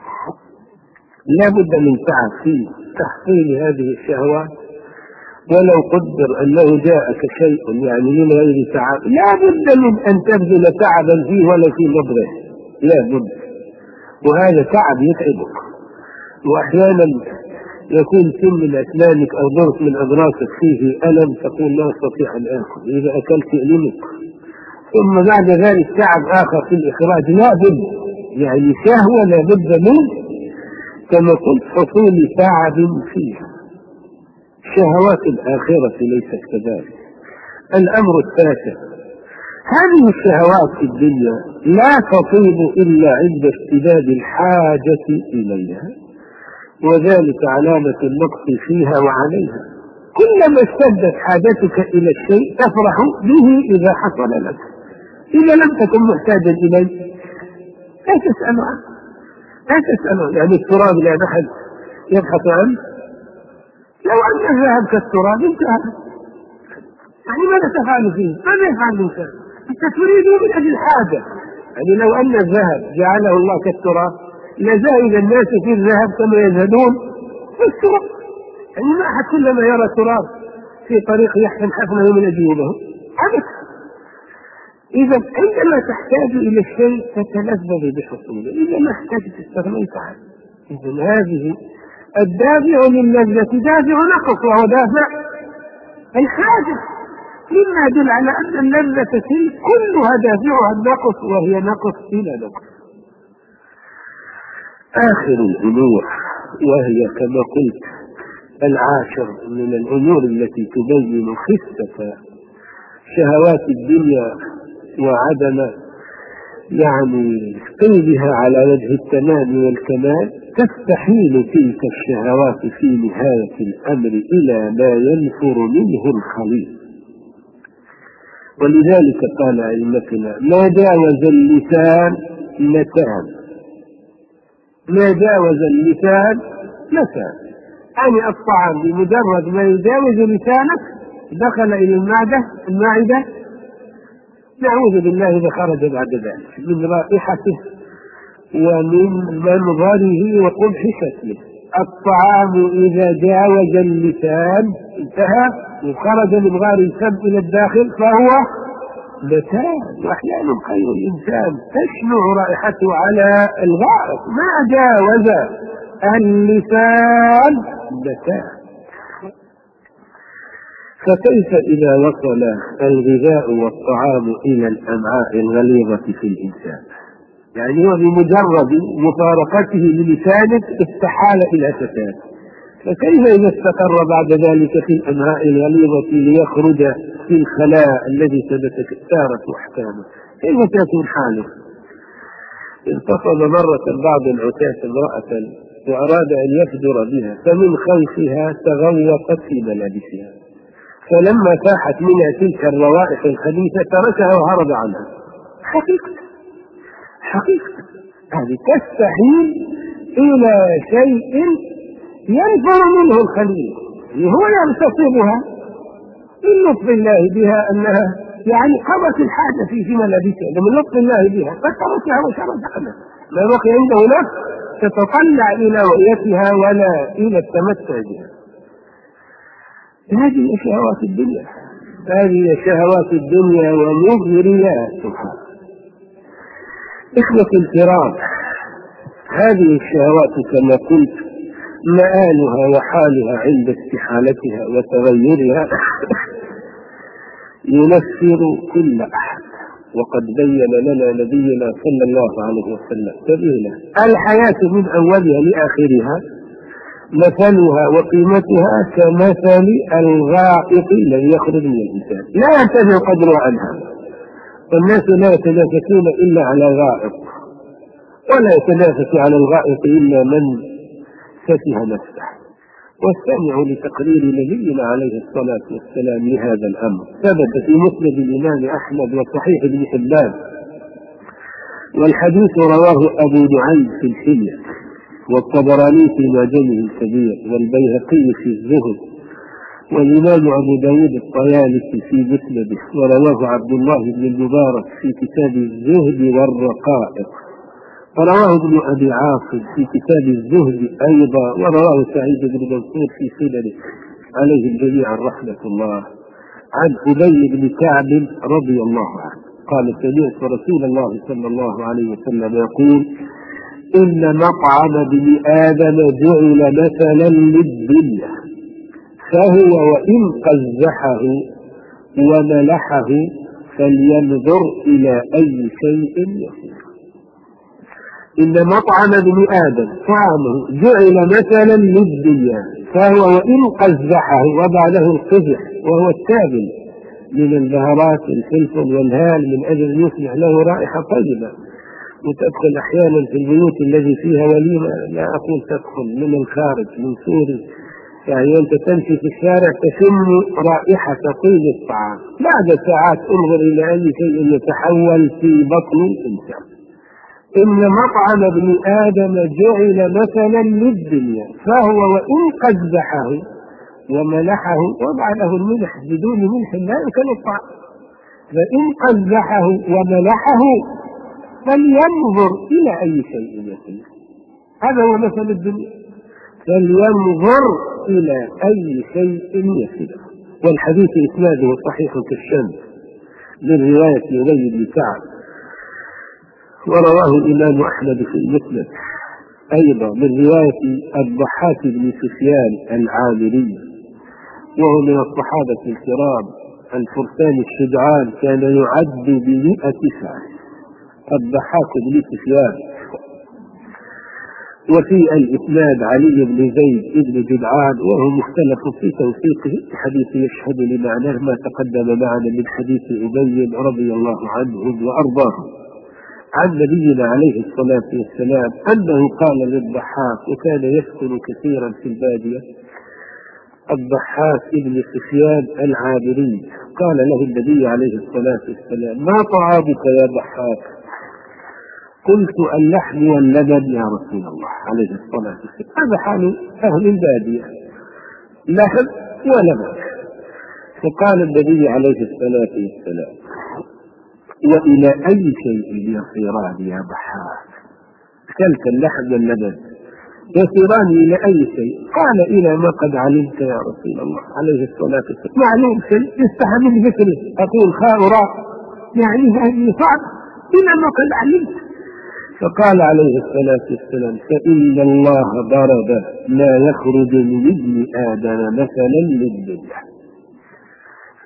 لا بد من تعب في تحصيل هذه الشهوات. ولو قدر أنه جاءك شيء يعني من غير تعب لا بد من أن تبذل تعبا فيه ولا في نظره، لا بد، وهذا تعب يتعبك. وأحيانا يكون سن من أسنانك أو ضرس من أضراسك فيه ألم تقول لا أستطيع أن آكل، إذا أكلت يؤلمك، ثم بعد ذلك تعب آخر في الإخراج، لا بد يعني شهوة لا بد من كما قلت حصول تعب فيها. شهوات الآخرة ليست كذلك. الأمر التاسع هذه الشهوات في الدنيا لا تطيب إلا عند اشتداد الحاجة إليها، وذلك علامة النقص فيها وعليها. كلما اشتدت حاجتك إلى الشيء تفرح به إذا حصل لك، إذا لم تكن محتاجا إليه لا تسأل عنه، لا تسأل عنه. يعني التراب لا أحد يبحث عنه، لو أن الذهب كالتراب انتهى، يعني ماذا تفعل فيه؟ ماذا يفعل الإنسان؟ أنت تريده من أجل حاجة. يعني لو أن الذهب جعله الله كالتراب لزاهد الناس في الذهب كما يزهدون في التراب. يعني ما أحد كلما يرى تراب في طريق يحسن حفنه من أجيبه أبدا. إذا عندما تحتاج إلى الشيء تتلذذ بحصوله، إذا ما احتاجت استغنيت عنه. إذا هذه الدافع للذة دافع نقص، وهو دافع الحاجة، مما يدل على أن اللذة تلك كلها دافعها النقص، وهي نقص إلى نقص. آخر الأمور وهي كما قلت العاشر من الأمور التي تبين خفة شهوات الدنيا وعدم يعني قيدها على وجه التمام والكمال، تستحيل تلك الشهوات في نهاية الأمر إلى ما ينفر منه الخليل. ولذلك قال أئمتنا ما جاوز اللسان لسان، ما جاوز اللسان لسان، يعني الطعام بمجرد ما يجاوز لسانك دخل إلى المعدة المعدة نعوذ بالله إذا خرج بعد ذلك من رائحته ومن منظره وقبح شكله. الطعام إذا جاوز اللسان انتهى وخرج من غار الفم إلى الداخل فهو لسان، وأحيانا خير الإنسان تشنع رائحته على الغائط. ما جاوز اللسان لسان. فكيف إذا وصل الغذاء والطعام إلى الأمعاء الغليظة في الإنسان؟ يعني هو بمجرد مفارقته للسانك استحال إلى فساد، فكيف إذا استقر بعد ذلك في الأمعاء الغليظة ليخرج في الخلاء الذي تتكثرت أحكامه؟ كيف تكون حاله؟ انتصب مرة بعض العتاة امرأة وأراد أن يفجر بها، فمن خوفها تغوطت في ملابسها، فلما فاحت منها تلك الروائح الخبيثة تركها وهرب عنها. حقيقة حقيقة هذه تستحيل إلى شيء ينفر منه الخليل، هو يغتصبها من لطف الله بها أنها يعني قضت الحاجة في في ملابسها، من لطف الله بها قد تركها وشرد عنها، لا بقي عنده نفس تتطلع إلى رؤيتها ولا إلى التمتع بها. هذه شهوات الدنيا، هذه شهوات الدنيا ومغريات سبحانه. إخوة الكرام، هذه الشهوات كما قلت مآلها وحالها عند استحالتها وتغيرها ينفر كل أحد، وقد بين لنا نبينا صلى الله عليه وسلم سبيله. الحياة من أولها لآخرها مثلها وقيمتها كمثل الغائط الذي يخرج من الإنسان لا ينتهي قدره عنها، والناس لا يتنافسون إلا على غائط، ولا يتنافس على الغائط إلا من فتح نفسه. واستمعوا لتقرير نبينا عليه الصلاة والسلام لهذا الأمر، ثبت في مسند الإمام أحمد وصحيح ابن حبان، والحديث رواه أبو نعيم في الحلية، والطبراني في معجمه الكبير، والبيهقي في الزهد، والإمام أبو داود الطيالسي في مسنده، ورواه عبد الله بن المبارك في كتاب الزهد والرقائق، ورواه ابن أبي عاصم في كتاب الزهد أيضا، ورواه سعيد بن منصور في سننه عليه الجميع رحمة الله، عن أبي بن كعب رضي الله عنه قال: سمعت رسول الله صلى الله عليه وسلم يقول: إن مطعم ابن آدم جعل مثلا للدنيا، فهو وإن قزحه وملحه فلينظر إلى أي شيء يصير. إن مطعم ابن آدم طعامه جعل مثلا للدنيا، فهو وإن قزحه وضع له القزح وهو التابل من البهارات الفلفل والهال من أجل أن يصبح له رائحة طيبة، وتدخل أحيانا في البيوت الذي فيها وليمة، لا أقول تدخل من الخارج من سوري، يعني أنت تمشي في الشارع تشم رائحة طيب الطعام، بعد ساعات انظر إلى أي شيء يتحول في بطن الإنسان. إن مطعم ابن آدم جعل مثلا للدنيا، فهو وإن قزحه وملحه وضع له الملح، بدون ملح لا يمكن الطعام، فإن قزحه وملحه فلينظر إلى أي شيء يصير. هذا هو مثل الدنيا، فلينظر إلى أي شيء يصير. والحديث إسناده صحيح كالشمس من رواية أبي بن كعب، ورواه الإمام أحمد في المسند أيضا من رواية الضحاك بن سفيان العامري، وهو من الصحابة الكرام الفرسان الشجعان، كان يعد بمئة فارس الضحاك بن سفيان. وفي الإسناد علي بن زيد بن جدعان، وهو مختلف في توثيقه، حديث يشهد لمعناه ما تقدم معنا من حديث أبي رضي الله عنهم وأرضاهم عن نبينا عليه الصلاة والسلام أنه قال للضحاك، وكان يسكن كثيرا في البادية، الضحاك ابن سفيان العامري، قال له النبي عليه الصلاة والسلام: ما طعامك يا ضحاك؟ قلت: اللحم واللبن يا رسول الله عليه الصلاة والسلام. هذا حال أهل البادية، لحم ولبن. فقال النبي عليه الصلاة والسلام: وإلى أي شيء يصيران يا ضحاك؟ كلت اللحم واللبن يصيران إلى أي شيء؟ قال: إلى ما قد علمت يا رسول الله عليه الصلاة والسلام. معلوم شيء يستحمل ذكره، أقول خاء راء، يعني هذه صعب، إلى ما قد علمت. فقال عليه الصلاة والسلام: فإن الله ضرب ما يخرج من ابن آدم مثلا للدنيا،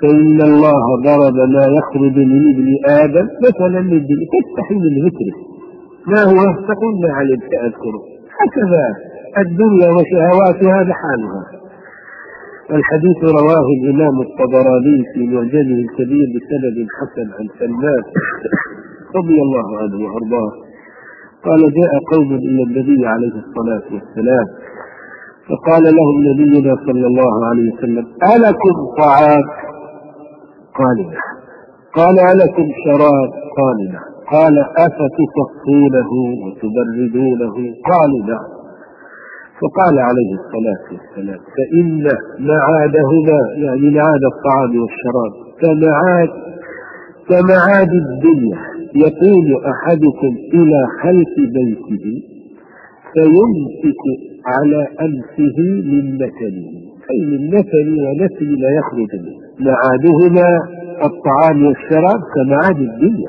فإن الله ضرب ما يخرج من ابن آدم مثلا للدنيا تستحي من ذكره ما هو تقول ما علمت أذكره. هكذا الدنيا وشهواتها هذا حالها. الحديث رواه الإمام الطبراني في معجمه الكبير بسند حسن عن سلمان رضي الله عنه وأرضاه قال جاء قوم إلى النبي عليه الصلاة والسلام فقال لهم نبينا صلى الله عليه وسلم ألكم طعام؟ قالوا نعم. قال ألكم شراب؟ قالوا نعم. قال أفتكفونه وتبردونه؟ قالوا نعم. فقال عليه الصلاة والسلام فإن معادهما يعني معاد الطعام والشراب كمعاد كمعاد الدنيا يقوم أحدكم إلى خلف بيته فيمسك على أنفه من نتنه أي من نتن ونتن لا يخرج منه. معادهما الطعام والشراب كمعاد الدنيا.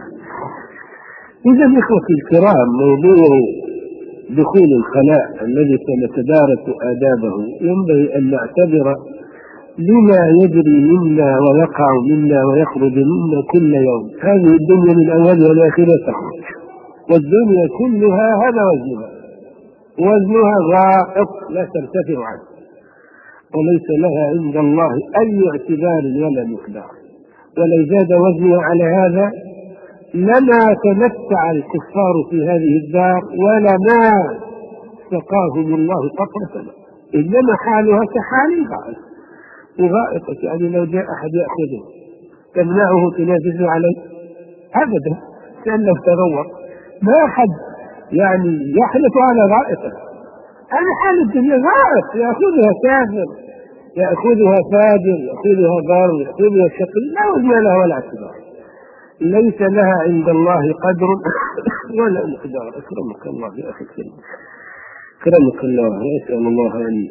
إذا إخوتي الكرام موضوع دخول الخلاء الذي سنتدارس آدابه ينبغي أن نعتبر لما يجري منا ويقع منا ويخرج منا كل يوم. هذه الدنيا من أولها لآخرها تخرج والدنيا كلها هذا وزنها وزنها غائط لا ترتفع عنه وليس لها عند الله أي اعتبار ولا مقدار. ولو زاد وزنها على هذا لما تمتع الكفار في هذه الدار ولما سقاهم الله قطرة ماء. إنما حالها كحال الغائط. الغائط يعني لو جاء أحد يأخذه تمنعه تنافسه عليه أبدا كأنه تغوط ما أحد يعني يحلف على غائطه. هذا حال الدنيا غائط يأخذها كافر يأخذها فاجر يأخذها بار يأخذها شقي لا وزن لها ولا اعتبار. ليس لها عند الله قدر ولا مقدار. أكرمك الله يا أخي الكريم أكرمك الله. أسأل الله أن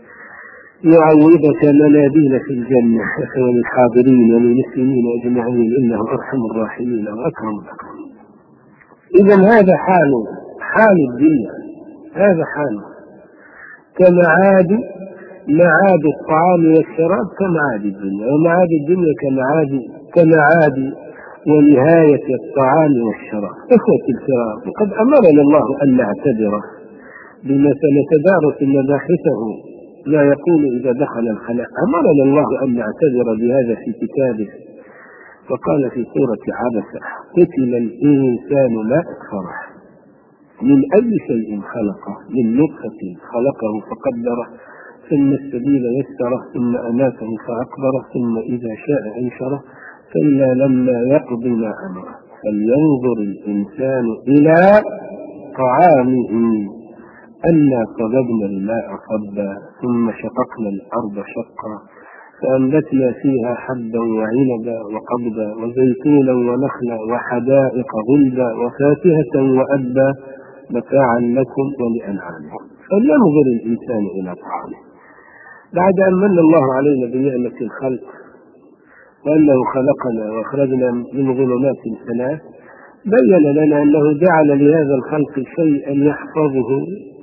يعوضك مناديل في الجنة ومن الحاضرين ومن المسلمين أجمعين إنه أرحم الراحمين وأكرم الأكرمين. إذا هذا حال حال الدنيا هذا حال كمعاد معاد الطعام والشراب كمعاد الدنيا ومعاد الدنيا كمعاد كمعاد ونهاية الطعام والشراب. إخوتي الكرام وقد أمرنا الله أن نعتبر بما سنتدارس مباحثه لا يقول إذا دخل الخلاء. أمرنا الله أن نعتبر بهذا في كتابه فقال في سورة عبسة قتل الإنسان ما أكفره من أي شيء خلقه من نطفة خلقه فقدره ثم السبيل يسره ثم أماته فأقبره ثم إذا شاء أنشره كلا لما يقض ما أمره فلينظر الإنسان إلى طعامه أنا صببنا الماء صبا ثم شققنا الأرض شقا فأنبتنا فيها حبا وعنبا وقضبا وزيتونا ونخلا وحدائق غلبا وفاكهة وأبا متاعا لكم ولأنعامكم فلينظر الإنسان إلى طعامه. بعد أن من الله علينا بنعمة الخلق وأنه خلقنا وأخرجنا من ظلمات ثلاث بين لنا أنه جعل لهذا الخلق شيئا يحفظه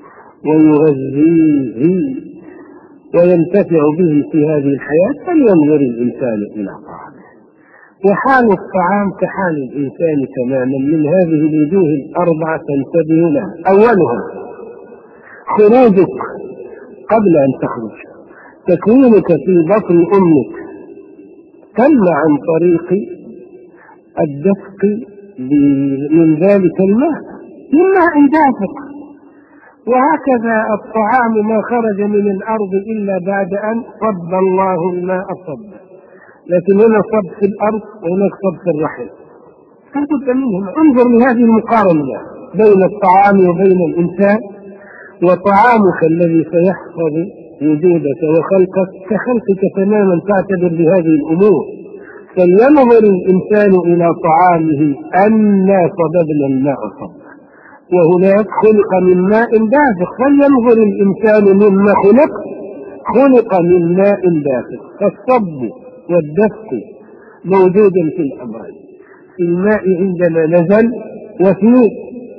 ويغذيه وينتفع به في هذه الحياة فلينظر الإنسان إلى طعامه. وحال الطعام كحال الإنسان تماما من هذه الوجوه الأربعة تنتبه لها. أولها خروجك قبل أن تخرج تكوينك في بطن أمك تم عن طريق الدفق من ذلك الماء من ماء دافق. وهكذا الطعام ما خرج من الأرض إلا بعد أن صب الله الماء صبا. لكن هنا صب في الأرض وهناك صب في الرحم فبد منهما. انظر لهذه المقارنة بين الطعام وبين الإنسان. وطعامك الذي سيحفظ وجودك وخلقك كخلقك تماما تعتبر بهذه الأمور. فلينظر الإنسان إلى طعامه أنا صببنا الماء صبا وهناك خلق من ماء دافق. فلينظر الإنسان مما خلق خلق من ماء دافق. فالصب والدفق موجود في الأمرين في الماء عندما نزل وفي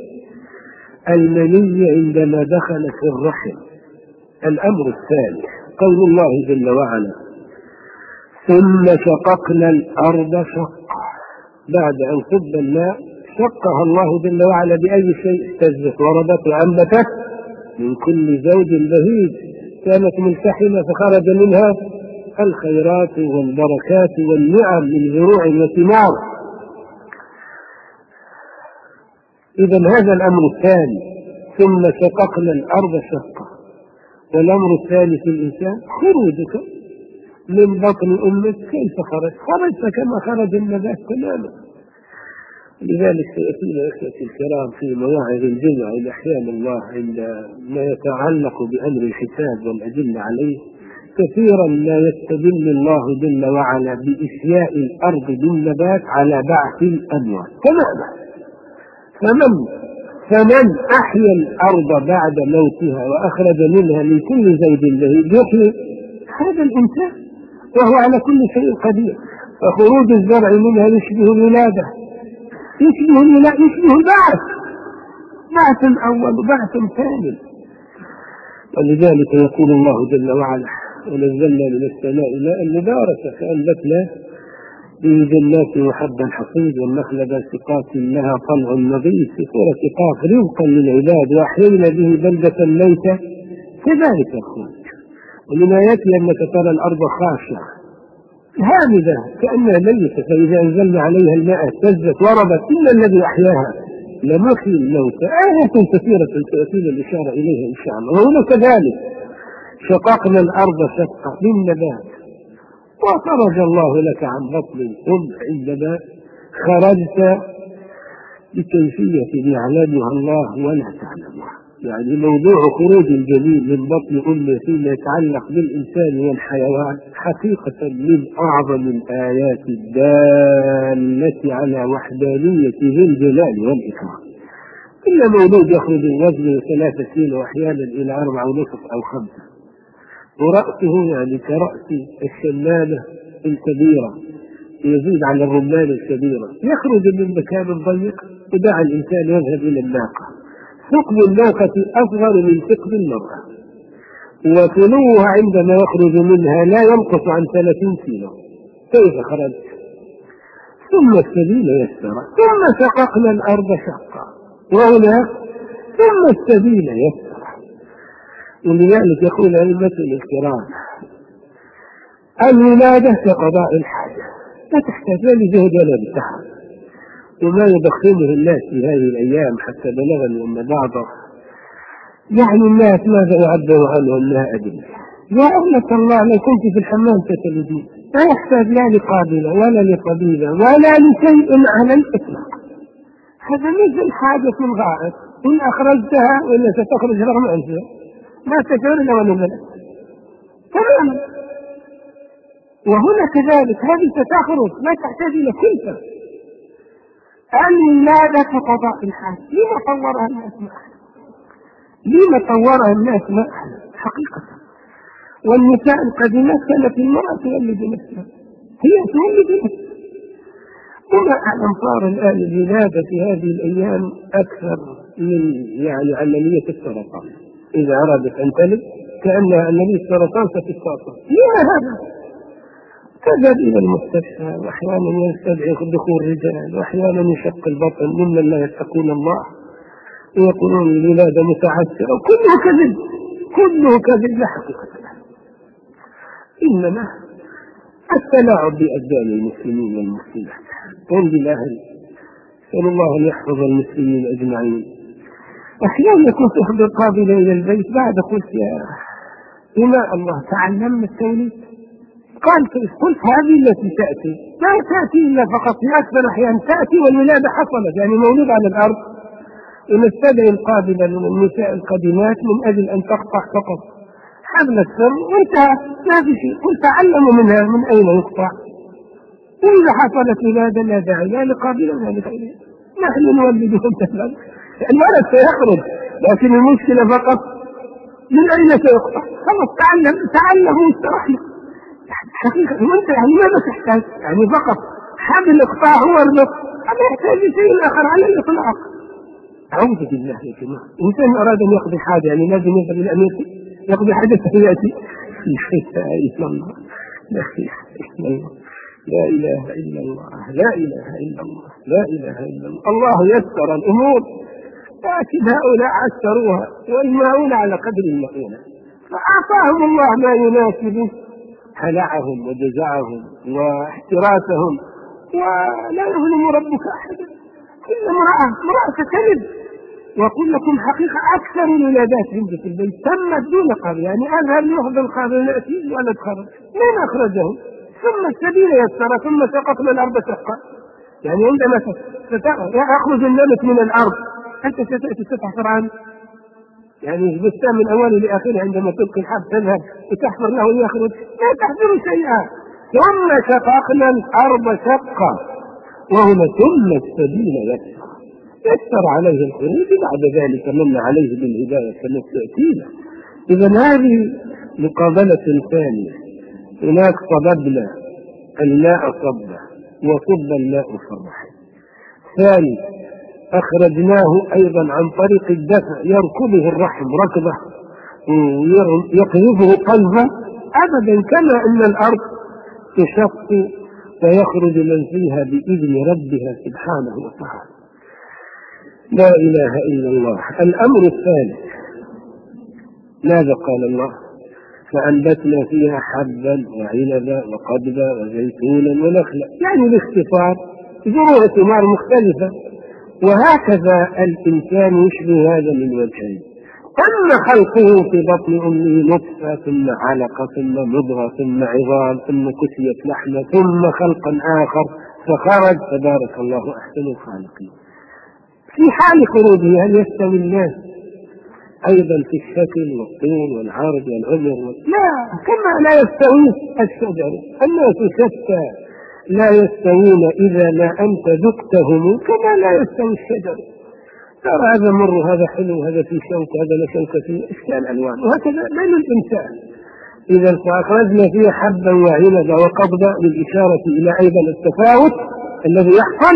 المني عندما دخل في الرحم. الأمر الثاني قول الله جل وعلا ثم شققنا الأرض شقا، بعد أن صب الماء شقها الله جل وعلا بأي شيء؟ اهتزت وربت وأنبتت من كل زوج بهيج، كانت ملتحمة فخرج منها الخيرات والبركات والنعم من زروع وثمار. إذا هذا الأمر الثاني، ثم شققنا الأرض شقا. والأمر الثالث الإنسان خروجك من بطن أمك، كيف خرج؟ خرجت كما خرج النبات تماما. لذلك سيأتينا إخوتي الكرام في مواعظ الجمعة إلى أحيان الله عندما يتعلق بأمر الحساب والأدلة عليه كثيرا ما يستدل الله جل وعلا بإحياء الأرض بالنبات على بعث الأموات تماما. فمن فمن أحيا الأرض بعد موتها وأخرج منها من كل زوج بهيج يحيي هذا الإنسان وهو على كل شيء قدير. فخروج الزرع منها يشبه الولادة، يشبه الولادة، يشبه البعث، بعث أول وبعث ثاني. ولذلك يقول الله جل وعلا: ونزلنا من السماء ماء مباركا فأنبتنا به جنات وحب الحصيد والنخل باسقات لها طلع نضيد في سورة قاف رزقا للعباد وأحيينا به بلدة ميتة كذلك الخروج. ومن آياته أنك ترى الأرض خاشعة هامدة كأنها ميتة فإذا أنزلنا عليها الماء اهتزت وربت إن الذي أحياها لمحيي الموتى. آيات كثيرة تأتينا الإشارة إليها إن شاء الله. وهنا كذلك شققنا الأرض شقا بالنبات، وخرج الله لك عن بطن الأم عندما خرجت بكيفية يعلمها الله ولا تعلمها. يعني موضوع خروج الجنين من بطن أمه فيما يتعلق بالإنسان والحيوان حقيقة من أعظم الآيات الدالة على وحدانية ذي الجلال والإكرام. إلا مولود يخرج الوزن ثلاثة كيلو وأحيانا إلى أربعة ونصف أو خمسة، ورأسه يعني كرأس الشمامة الكبيرة يزيد على الرمان الكبيرة، يخرج من مكان ضيق ودعا الإنسان يذهب إلى الناقة. ثقب الناقة أصغر من ثقب المرأة، وطلوها عندما يخرج منها لا ينقص عن ثلاثين كيلو. كيف خرج؟ ثم السبيل يسر، ثم شققنا الأرض شقا، وهنا ثم السبيل يسر. ولذلك يقول أئمتنا الكرام: الولادة كقضاء الحاجة، لا تحتاج لا لجهد ولا لتعب. وما يدخله الناس في هذه الأيام حتى بلغني أن بعض يعني الناس ماذا يعبر عنه أنها أدلة. يا أمة الله لو كنت في الحمام تتلدين لا يحتاج لا لقابلة ولا لطبيبة ولا لشيء على الإطلاق. هذا مثل حاجة الغائط، إن أخرجتها وإلا ستخرج رغم أنفها ما تشعر إلا ولا بلد تماما. وهنا كذلك هذه ستخرج لا تحتاج إلى كلفة. الولادة كقضاء الحاجة. لما طورها الناس معها؟ لما طورها الناس معها حقيقة؟ والنساء القديمات كانت المرأة تولد نفسها، هي تولد نفسها. وما أعلم صار الآن الولادة في هذه الأيام أكثر من يعني عملية السرطان. إذا أرادت أن تلد كأن عملية السرطان ستستأصل. لما هذا؟ تذهب إلى المستشفى وأحيانا يستدعي دخول رجال وأحيانا يشق البطن ممن لا يتقون الله ويقولون الولادة متعسرة، كله كذب، كله كذب لا حقيقة له. إنما التلاعب بأبدان المسلمين والمسلمات. قل بالأهل سأل الله أن يحفظ المسلمين أجمعين. أحيانا كنت أحضر قابلة إلى البيت بعد قلت يا إماء الله تعلمنا التوليد. قال كيف؟ قلت هذه التي تأتي لا تأتي إلا فقط في أكثر الأحيان تأتي والولادة حصلت يعني مولود على الأرض، ونستدعي القابلة من النساء القديمات من أجل أن تقطع فقط حبل السر وانتهى ما في شيء. قلت تعلموا منها من أين يقطع، وإذا حصلت ولادة لا داعي لا لقابلة ولا لغيرها، نحن نولدهم تماما. الولد سيخرج لكن المشكلة فقط من أين سيقطع. خلاص تعلم تعلموا واسترحنا حقيقة. وانت يعني ماذا تحتاج؟ يعني فقط حبل الاقطاع هو الربط، هذا يحتاج شيء آخر على الإطلاق. أعوذ بالله يا جماعة. إنسان أراد أن يقضي حاجة يعني لازم يذهب إلى أمريكا يقضي حاجة يأتي في شيء الله لا إله إلا الله، لا إله إلا الله، لا إله إلا الله، لا إله إلا الله. الله يسر الأمور، لكن هؤلاء عسروها والمعون على قدر المعونة، فأعطاهم الله ما يناسب هلعهم وجزعهم واحتراسهم. ولا يظلم ربك أحدا. كل امرأة امرأة كلب. وأقول لكم حقيقة أكثر الولادات عندي في البيت تمت دون قبل، يعني أذهب يحضر القبل نأتي ولا تخرج، من أخرجه؟ ثم السبيل يسر ثم شققنا الأرض شقا. يعني عندما يأخذ النمط من الأرض أنت ستأتي تحفر عنه، يعني البستان من أوله لآخره عندما تلقي الحب تذهب وتحفر له ويخرج، لا تحفر شيئا. ثم شققنا الأرض شقا وهنا ثم السبيل يسر، يسر عليه الخروج بعد ذلك من عليه بالهداية كما تأتينا. إذا هذه مقابلة ثانية. هناك صببنا الماء صبا وصب الماء صبا. ثاني أخرجناه أيضا عن طريق الدفع، يركبه الرحم ركبة ويقذفه قلبا أبدا، كما أن الأرض تشق فيخرج من فيها بإذن ربها سبحانه وتعالى. لا إله إلا الله. الأمر الثالث ماذا قال الله؟ فأنبتنا فيها حبا وعنبا وقضبا وزيتونا ونخلا، يعني باختصار زروع ثمار مختلفة. وهكذا الإنسان يشبه هذا من وجهين: أما خلقه في بطن أمه نطفة ثم علقة ثم مضغة ثم عظام ثم كسيت لحمة ثم خلقا آخر فخرج، تبارك الله أحسن الخالقين. في حال خروجه هل يستوي الناس أيضا في الشكل والطول والعرض والعمر؟ لا، كما لا يستوي الشجر. الناس شتى لا يستوون إذا ما أنت ذقتهم، كما لا يستوي الشجر. ترى هذا مر هذا حلو هذا في شوك هذا لا شوك فيه، اشكال الوان. وهكذا بين الانسان. اذا فاخرجنا فيه حبا وعنبا وقضبا للاشاره الى ايضا التفاوت الذي يحصل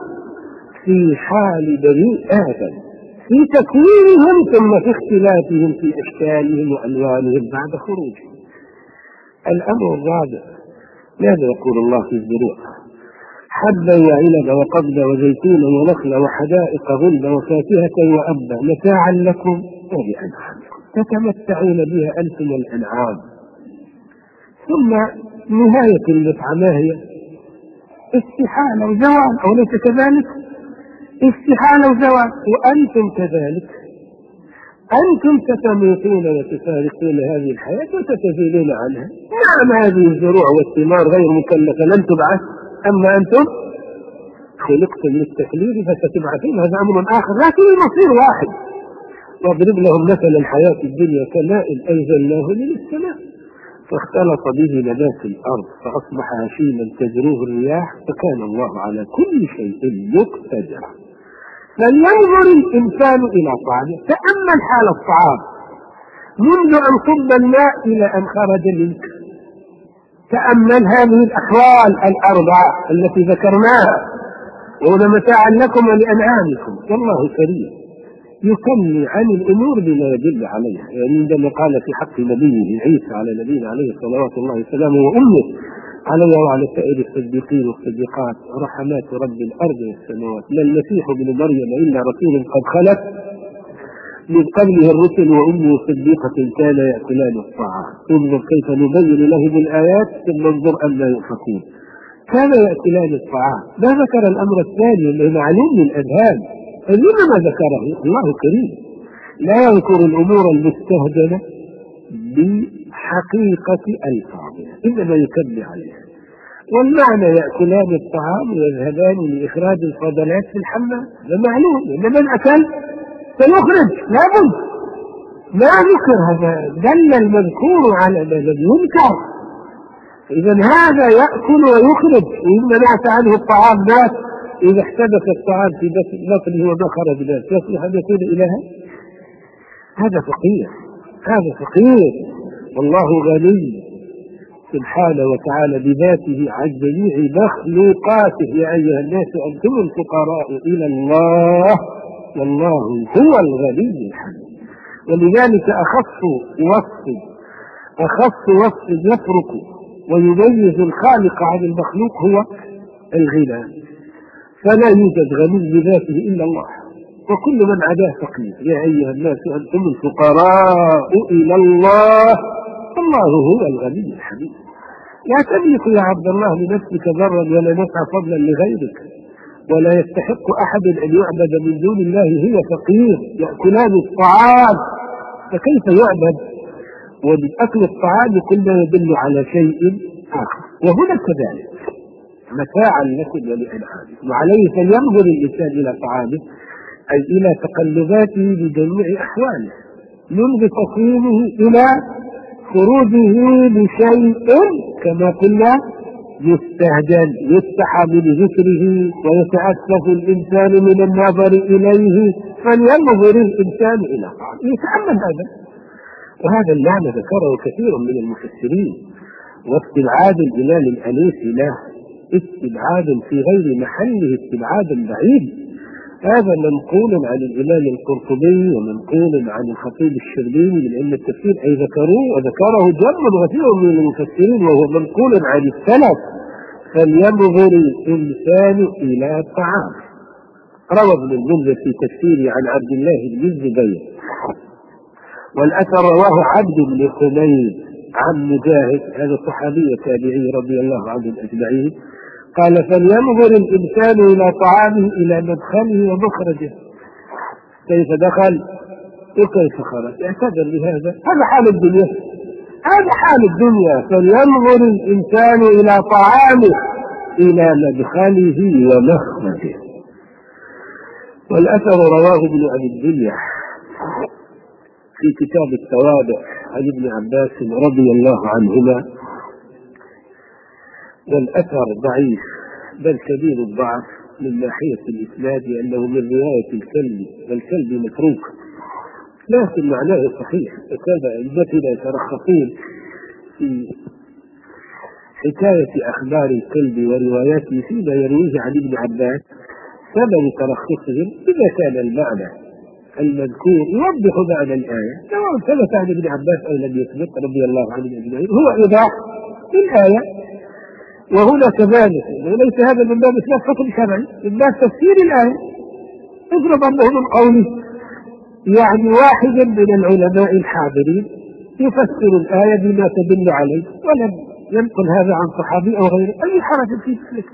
في حال بني ادم في تكوينهم ثم في اختلافهم في اشكالهم والوانهم بعد خروجهم. الامر الرابع ماذا يقول الله في الزروع؟ حبا وعنبا وقضبا وزيتونا ونخلا وحدائق غلبا وفاكهة وأبا متاعا لكم ولأنعامكم تتمتعون بها أنتم والأنعام. ثم نهاية المتعة ما هي؟ استحالة وزوال، أوليس كذلك؟ استحالة وزوال. وأنتم كذلك، أنتم ستموتون وتفارقون هذه الحياة وتتزيلون عنها. نعم هذه الزروع والثمار غير مكلفة لن تبعث، أما أنتم خلقتم للتكليف فستبعثون، هذا أمر آخر، لكن المصير واحد. واضرب لهم مثل الحياة الدنيا كماء أنزلناه من السماء فاختلط به نبات الأرض فأصبح هشيما تجروه الرياح وكان الله على كل شيء مقتدرا. فلينظر الإنسان إلى طعامه. تأمل حال الطعام منذ أن صب الماء إلى أن خرج منك. تأمل هذه الأحوال الأربعة التي ذكرناها، وهنا متاعا لكم ولأنعامكم. والله كريم يكمل عن الأمور بما يدل عليها. يعني عندما قال في حق نبيه عيسى على نبينا عليه صلوات الله وسلامه وأمه عليه وعلى سائر الصديقين والصديقات رحمات رب الأرض والسماوات ما المسيح ابن مريم إلا رسول قد خلت من قبله الرسل وأمه صديقة كان يأكلان الطعام. انظر كيف نبين لهم الآيات ثم انظر أما يؤفكون. كان يأكلان الطعام. ما ذكر الأمر الثاني اللي معلوم من الأذهان، فلما ما ذكره؟ الله كريم لا يذكر الأمور المستهجنة بحقيقة ألفاظها إنما يكمل عليها. والمعنى يأكلان الطعام ويذهبان لإخراج الفضلات في الحمام، هذا معلوم إن من أكل سيخرج لابد. ما ذكر هذا، دل المذكور على الذي ينكر. إذا هذا يأكل ويخرج، وإن منعت عنه الطعام مات. إذا احتبس الطعام في بطنه وما خرج ذلك يصلح أن يكون إلها؟ هذا فقير، هذا فقير. والله غني سبحانه وتعالى بذاته عن جميع مخلوقاته. يا أيها الناس أنتم الفقراء إلى الله والله هو الغني الحميد. ولذلك أخص وصف أخص وصف يفرق ويميز الخالق عن المخلوق هو الغنى، فلا يوجد غني بذاته إلا الله، وكل من عداه فقير. يا أيها الناس أنتم الفقراء إلى الله الله هو الغني الحميد. لا تملك يا عبد الله لنفسك ضرا ولا نفع فضلا لغيرك، ولا يستحق أحد أن يعبد من دون الله. هي فقير، يأكلان الطعام، فكيف يعبد؟ وبأكل الطعام كله يدل على شيء آخر. وهنا كذلك متاعا لكم ولأنعامكم، وعليه فلينظر الإنسان إلى طعامه أي إلى تقلباته بجميع أحواله، منذ تصويمه إلى خروجه بشيء كما قلنا يستهجن يستحى من ذكره ويتأسف الإنسان من النظر إليه، فلينظر الإنسان إلى طعامه. يتأمل هذا، وهذا المعنى ذكره كثير من المفسرين. واستبعاد الإله الأليس له استبعاد في غير محله، استبعاد بعيد. هذا منقول عن الإمام القرطبي ومنقول عن الخطيب الشربيني من علم التفسير، أي ذكروه وذكره جمع غفير من المفسرين، وهو منقول عن السلف. فلينظر الإنسان إلى طعامه. روى ابن المنذر في تفسيره عن عبد الله بن الزبير، والأثر رواه عبد بن حميد عن مجاهد، هذا صحابي تابعي رضي الله عنهم أجمعين، قال فلينظر الإنسان إلى طعامه إلى مدخله ومخرجه، كيف دخل وكيف خرج، اعتبر بهذا. هذا حال الدنيا، هذا حال الدنيا. فلينظر الإنسان إلى طعامه إلى مدخله ومخرجه. والأثر رواه ابن أبي الدنيا في كتاب التواضع عن ابن عباس رضي الله عنهما، والأثر ضعيف بل كبير الضعف من ناحية الإسناد، لأنه من رواية الكلب، والكلب متروك، لكن معناه صحيح. وكذا أئمتنا يترخصون في حكاية أخبار الكلب ورواياته فيما يرويه عن ابن عباس، سبب ترخصهم إذا كان المعنى المذكور يوضح معنى الآية، سواء ثبت عن ابن عباس أو لم يثبت رضي الله عنه أجمعين، هو إيضاح الآية. وهنا كذلك، وليس هذا من باب إثبات حكم شرعي، من باب تفسير الآية. افرض أنه من قوله يعني واحد من العلماء الحاضرين يفسر الآية بما تدل عليه، ولم ينقل هذا عن صحابي أو غيره، أي حرج في ذلك.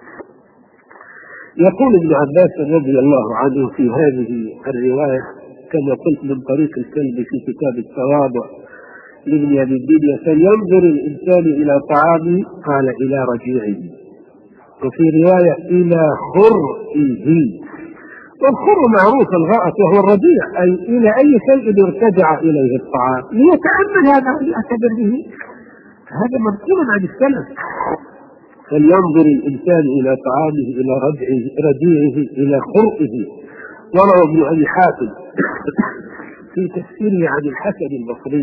يقول ابن عباس رضي الله عنه في هذه الرواية كما قلت من طريق الكلب في كتاب التواضع لابن أبي الدنيا، فلينظر الإنسان إلى طعامه قال إلى رجيعه، وفي رواية إلى خرئه. والخر معروف الغائط وهو الرجيع، أي إلى أي شيء ارتجع إليه الطعام، ليتأمل هذا ويعتبر به. هذا منقول عن السلف. فلينظر الإنسان إلى طعامه إلى رجعه رجيعه إلى خرئه. وروى ابن أبي حاتم في تفسيره عن الحسن البصري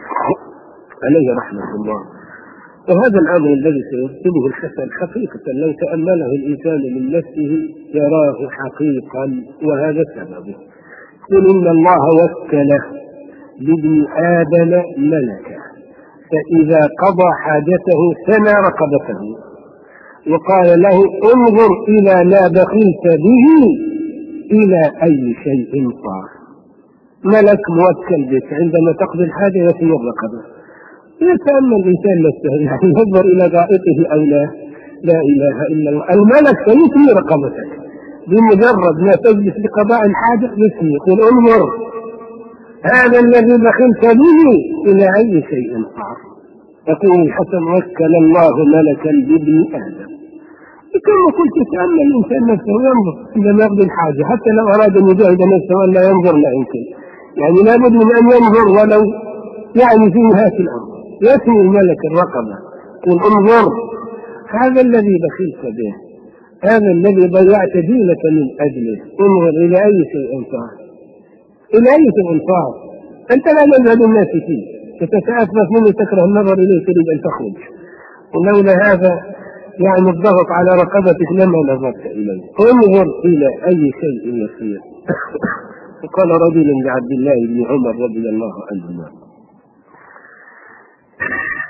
عليه رحمة الله. وهذا الأمر الذي سيكتبه الحسن حقيقة لو تأمله الإنسان من نفسه يراه حقيقا، وهذا سببه. قل إن الله وكل لابن آدم ملكا فإذا قضى حاجته ثنى رقبته وقال له انظر إلى ما بخلت به إلى أي شيء صار. ملك موكل بك عندما تقضي الحاجة يثني الرقبة. يتأمل الإنسان نفسه، يعني ينظر إلى غائطه أو لا. لا إله إلا الله. الملك سيثني رقبتك بمجرد ما تجلس لقضاء الحاجة، يثني يقول انظر هذا الذي بخلت به إلى أي شيء صار. يقول الحسن وكل الله ملكا بابن آدم. كما قلت يتأمل الإنسان نفسه وينظر عندما يقضي الحاجة، حتى لو أراد أن يجاهد نفسه وأن لا ينظر لا يمكن، يعني لا بد من أن ينظر ولو يعني في نهاية الأمر. يثني الملك الرقبة يقول انظر هذا الذي بخلت به، هذا الذي ضيعت دينك من أجله، انظر إلى أي شيء صار، إلى أي شيء صار. أنت لا يذهب الناس فيه، تتأسف منه تكره النظر إليه، تريد أن تخرج، ولولا هذا يعني الضغط على رقبتك لما نظرت إليه. انظر إلى أي شيء يصير. وقال رجل لعبد الله بن عمر رضي الله عنهما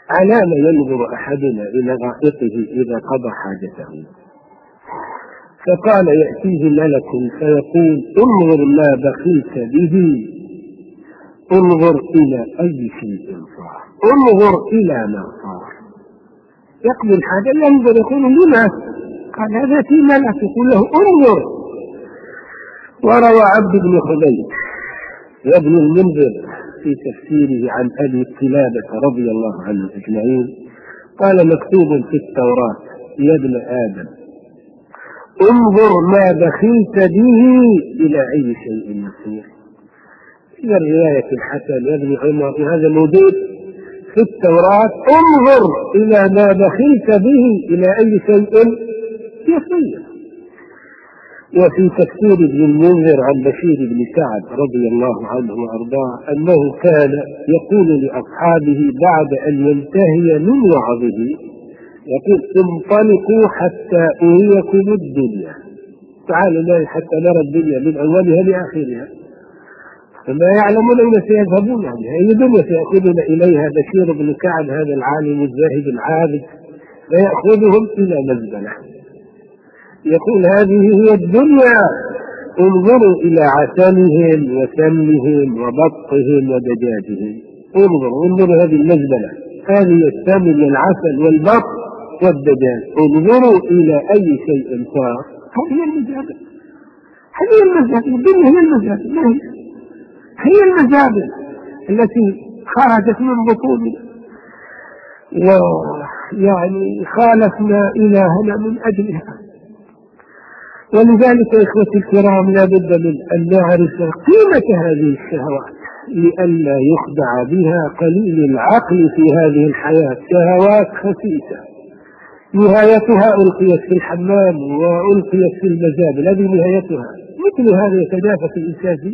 على ما ينظر أحدنا إلى غائطه إذا قضى حاجته. فقال يأتيه ملك فيقول انظر ما بخلت به، انظر إلى أي شيء صار، انظر إلى ما صار. يقضي الحاجة ينظر يقول لما؟ قال هذا في ملك يقول له انظر. وروى عبد بن خبيب وابن المنذر في تفسيره عن أبي قلابة رضي الله عنه أجمعين قال مكتوب في التوراة يا ابن آدم انظر ما بخلت به إلى أي شيء يصير. إلى الرواية الحسن يا ابن عمر هذا موجود في التوراة، انظر إلى ما بخلت به إلى أي شيء يصير. وفي تفسير ابن المنذر عن بشير بن سعد رضي الله عنه وأرضاه أنه كان يقول لأصحابه بعد أن ينتهي من وعظه يقول انطلقوا حتى أريكم الدنيا، تعالوا معي حتى نرى الدنيا من أولها لآخرها، فما يعلمون أين سيذهبون، يعني أي دنيا سيأخذون إليها. بشير بن سعد هذا العالم الزاهد العابد فيأخذهم إلى مزبلة، يقول هذه هي الدنيا، انظروا إلى عسلهم وسمهم وبطهم ودجاجهم، انظروا انظروا هذه المزبلة، هذه السمن والعسل والبط والدجاج، انظروا إلى أي شيء صار. هذه المزابل، هذه المزابل، الدنيا هي المزابل، ما هي هي المزابل التي خرجت من بطوننا ويعني خالفنا إلهنا من أجلها. ولذلك يا إخوتي الكرام لا بد من أن نعرف قيمة هذه الشهوات لئلا يخدع بها قليل العقل في هذه الحياة. شهوات خسيسة نهايتها ألقيت في الحمام وألقيت في المزابل، هذه نهايتها. مثل هذا يتنافس الإنسان فيه.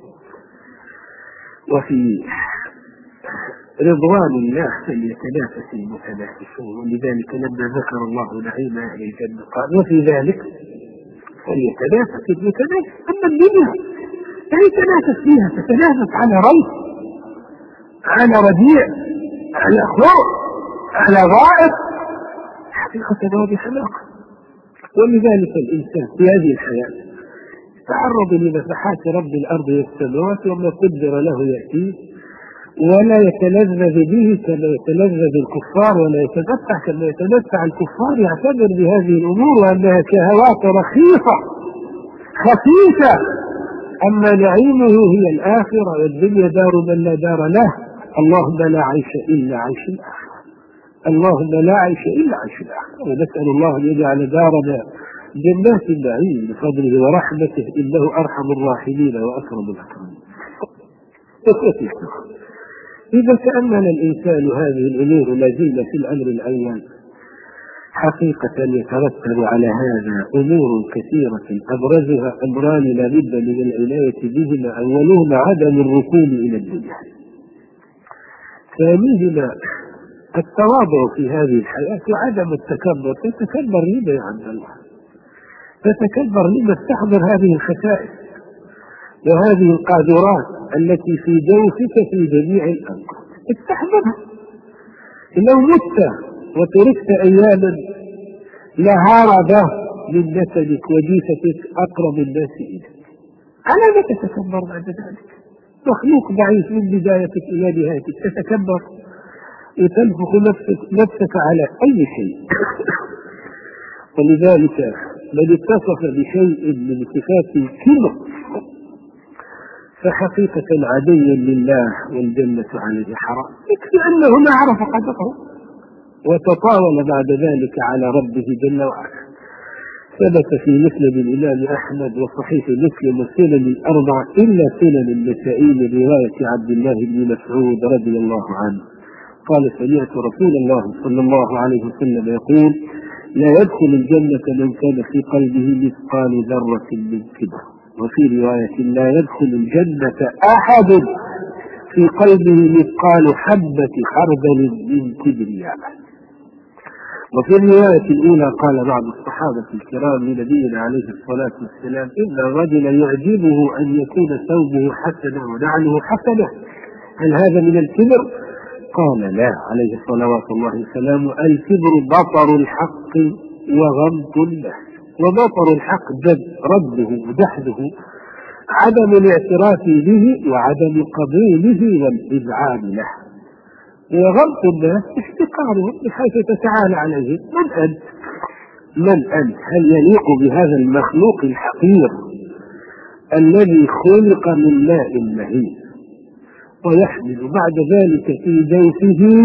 وفي رضوان الله فليتنافس المتنافسون، ولذلك لما ذكر الله نعيم أهل الجنة قال وفي ذلك فليتنافس المتنافس. أما الدنيا لا يتنافس فيها، تتنافس على ريس، على رديع، على خلق، على غائط، حقيقة واضحة حماقة. ولذلك الإنسان في هذه الحياة تعرض لنفحات رب الأرض والسماوات وما قدر له يأتيه، ولا يتلذذ به كما يتلذذ الكفار، ولا يتمتع كما يتمتع الكفار. يعتبر بهذه الأمور وأنها شهوات رخيصة خفيفة. أما نعيمه هي الآخرة، والدنيا دار من لا دار له. اللهم لا عيش إلا عيش الآخرة، اللهم لا عيش إلا عيش الآخرة. ونسأل الله أن يجعل دارنا جنات النعيم بفضله ورحمته، إنه أرحم الراحمين وأكرم الأكرمين. إذا تأمل الإنسان هذه الأمور التي في الأمر الأول حقيقة يترتب على هذا أمور كثيرة، أبرزها أمران لا بد من العناية بهما. أولهما عدم الركون إلى الدنيا، ثانيهما التواضع في هذه الحياة وعدم التكبر. تتكبر لما يا عبد الله؟ تتكبر لما تحضر هذه الخسائر وهذه القاذورات التي في جوفك في جميع الأمر، استحضرها. لو مت وتركت أياما لهرب من نسلك وجيفتك أقرب الناس إليك، على ما تتكبر بعد ذلك؟ مخلوق ضعيف من بدايتك إلى نهايتك، تتكبر وتنفخ نفسك, نفسك على أي شيء. ولذلك من اتصف بشيء من صفات الكبر فحقيقة عدي لله والجنة عليه حرام، يكفي أنه ما عرف قدره وتطاول بعد ذلك على ربه جل وعلا. ثبت في مسند الإمام أحمد وصحيح مسلم والسنن الأربع إلا سنن النسائي من رواية عبد الله بن مسعود رضي الله عنه قال سمعت رسول الله صلى الله عليه وسلم يقول لا يدخل الجنة من كان في قلبه مثقال ذرة من كبر. وفي رواية لا يدخل الجنة أحد في قلبه مثقال حبة خردل من كبرياء. وفي الرواية الأولى قال بعض الصحابة الكرام لنبينا عليه الصلاة والسلام إن الرجل يعجبه أن يكون ثوبه حسنا ونعله حسنا، هل هذا من الكبر؟ قال لا عليه صلوات الله وسلامه: الكبر بطر الحق وغمط الناس. وبطر الحق جد رده ودحده، عدم الاعتراف به وعدم قبوله والإذعان له. وغمط الناس احتقارهم بحيث تتعالى عليهم: من أنت؟ من أنت؟ هل يليق بهذا المخلوق الحقير الذي خلق من ماء مهين ويحمل بعد ذلك في جوفه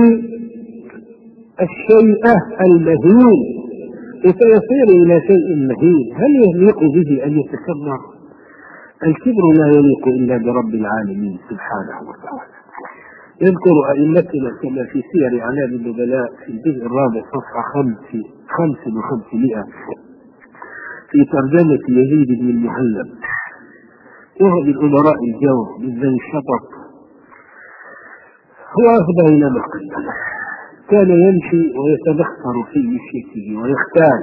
الشيء المهين وسيصير إلى شيء مهين؟ هل يليق به أن يتكبر؟ الكبر لا يليق إلا برب العالمين سبحانه وتعالى. يذكر أئمتنا كما في سير أعلام النبلاء في الجزء الرابع صفحة خمس خمس وخمسمائة في ترجمة يزيد بن المهلب، وهو من أمراء الجور من ذي الشطط، هو أفضل إلى ما قدمه. كان يمشي ويتبختر في مشيته ويختال،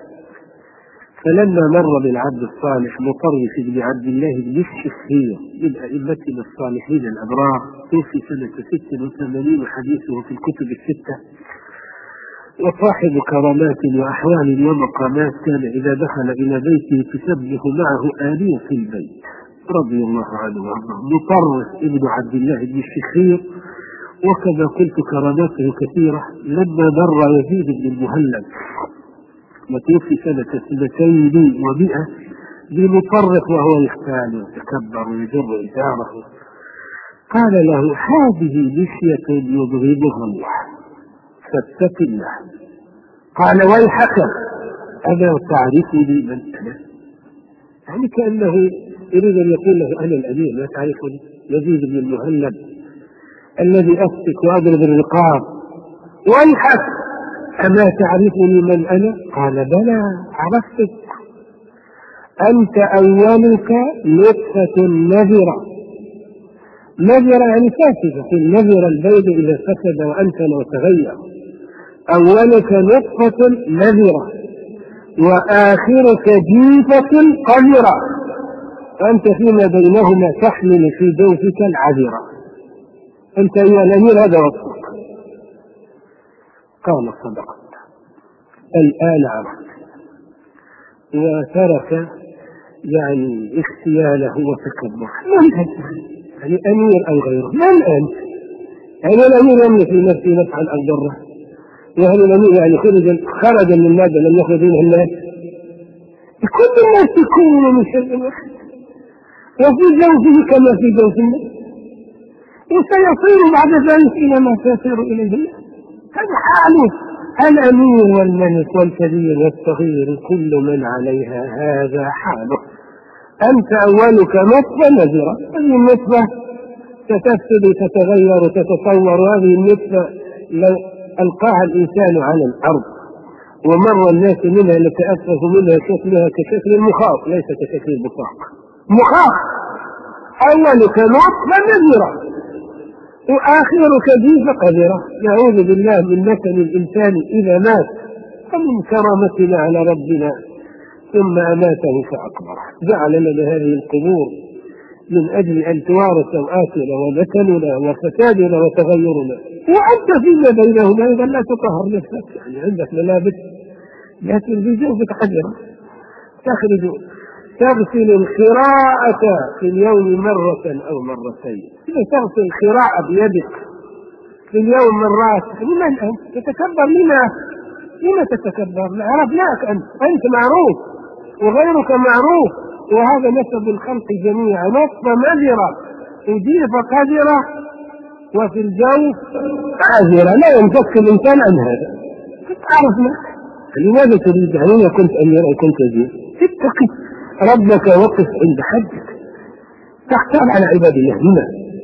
فلما مر بالعبد الصالح مطرف بن عبد الله بن الشخير من أئمتنا الصالحين الأبرار، توفي سنة ست وثمانين حديثه في الكتب الستة، وصاحب كرامات وأحوال ومقامات، كان إذا دخل إلى بيته تسبح معه آلية في البيت رضي الله عنه وارضاه. مطرف ابن عبد الله بن الشخير، وكما قلت كراماته كثيرة. لما مر يزيد بن المهلب وتوفي سنة سنتين ومئة بمطرف وهو يختال ويتكبر ويجر إزاره، قال له: هذه مشية يبغضها الله فاتق الله. قال: ويحك، أنا تعرفني من أنا؟ يعني كأنه يريد أن يقول له: أنا الأمير لا تعرفني؟ يزيد بن المهلب الذي أسفك وأضرب الرقاب، ويحك، أما تعرفني من أنا؟ قال: بلى عرفتك، أنت أولك نطفة نذرة. نذرة يعني فاسدة، النذر البيض إذا فسد وأنتن وتغير. أولك نطفة نذرة وآخرك جيفة قذرة، أنت فيما بينهما تحمل في جوفك العذرة. أنت أيها الأمير هذا وصفك. قال: صدقت، الآن عرفت. وترك يعني اختياله وتكبره. من أنت؟ يعني أمير أو غيره؟ من أنت؟ يعني الأمير يملك لنفسه نفعا أو ضرا؟ وهل الأمير يعني خرج خرج من ماذا لم يخرج منه الناس؟ كل الناس يكونون من شيء واحد، وفي جوفه كما في جوف الناس، وسيصير بعد ذلك إلى ما سيصير إليه. هذا حاله الأمير والملك والكبير والصغير، كل من عليها هذا حاله. أنت أولك نطفة نذرة، هذه النطفة ستفسد وتتغير وتتطور. هذه النطفة لو ألقاها الإنسان على الأرض ومر الناس منها لتأسف منها شكلها كشكل المخاط ليس كشكل البطاق. مخاط، أولك نطفة نذرة وآخرك جيفة قذرة. نعوذ بالله من مثل الإنسان إذا مات، ومن كرامتنا على ربنا ثم أماته فأقبره. جعل لنا هذه القبور من أجل أن توارى سوآتنا ومثلنا وفسادنا وتغيرنا، وأنت فيما بينهما إذا لا تطهر نفسك. يعني عندك ملابس لكن في جوفك حجرة، تخرج تغسل الخراءة في اليوم مرة أو مرتين. إذا تغسل الخراء بيدك في اليوم مرات، لمن أنت؟ تتكبر لما؟ لما تتكبر؟ عرفناك أنت، أنت معروف وغيرك معروف، وهذا نسب الخلق جميعا. نطفة مذرة وجيفة قذرة وفي الجوف عذرة، لا ينفك الإنسان عن هذا. عرفنا لماذا تريد؟ يعني كنت أمير أو كنت وزير، اتقي ربك وقف عند حدك، تحتال على عباد الله. هنا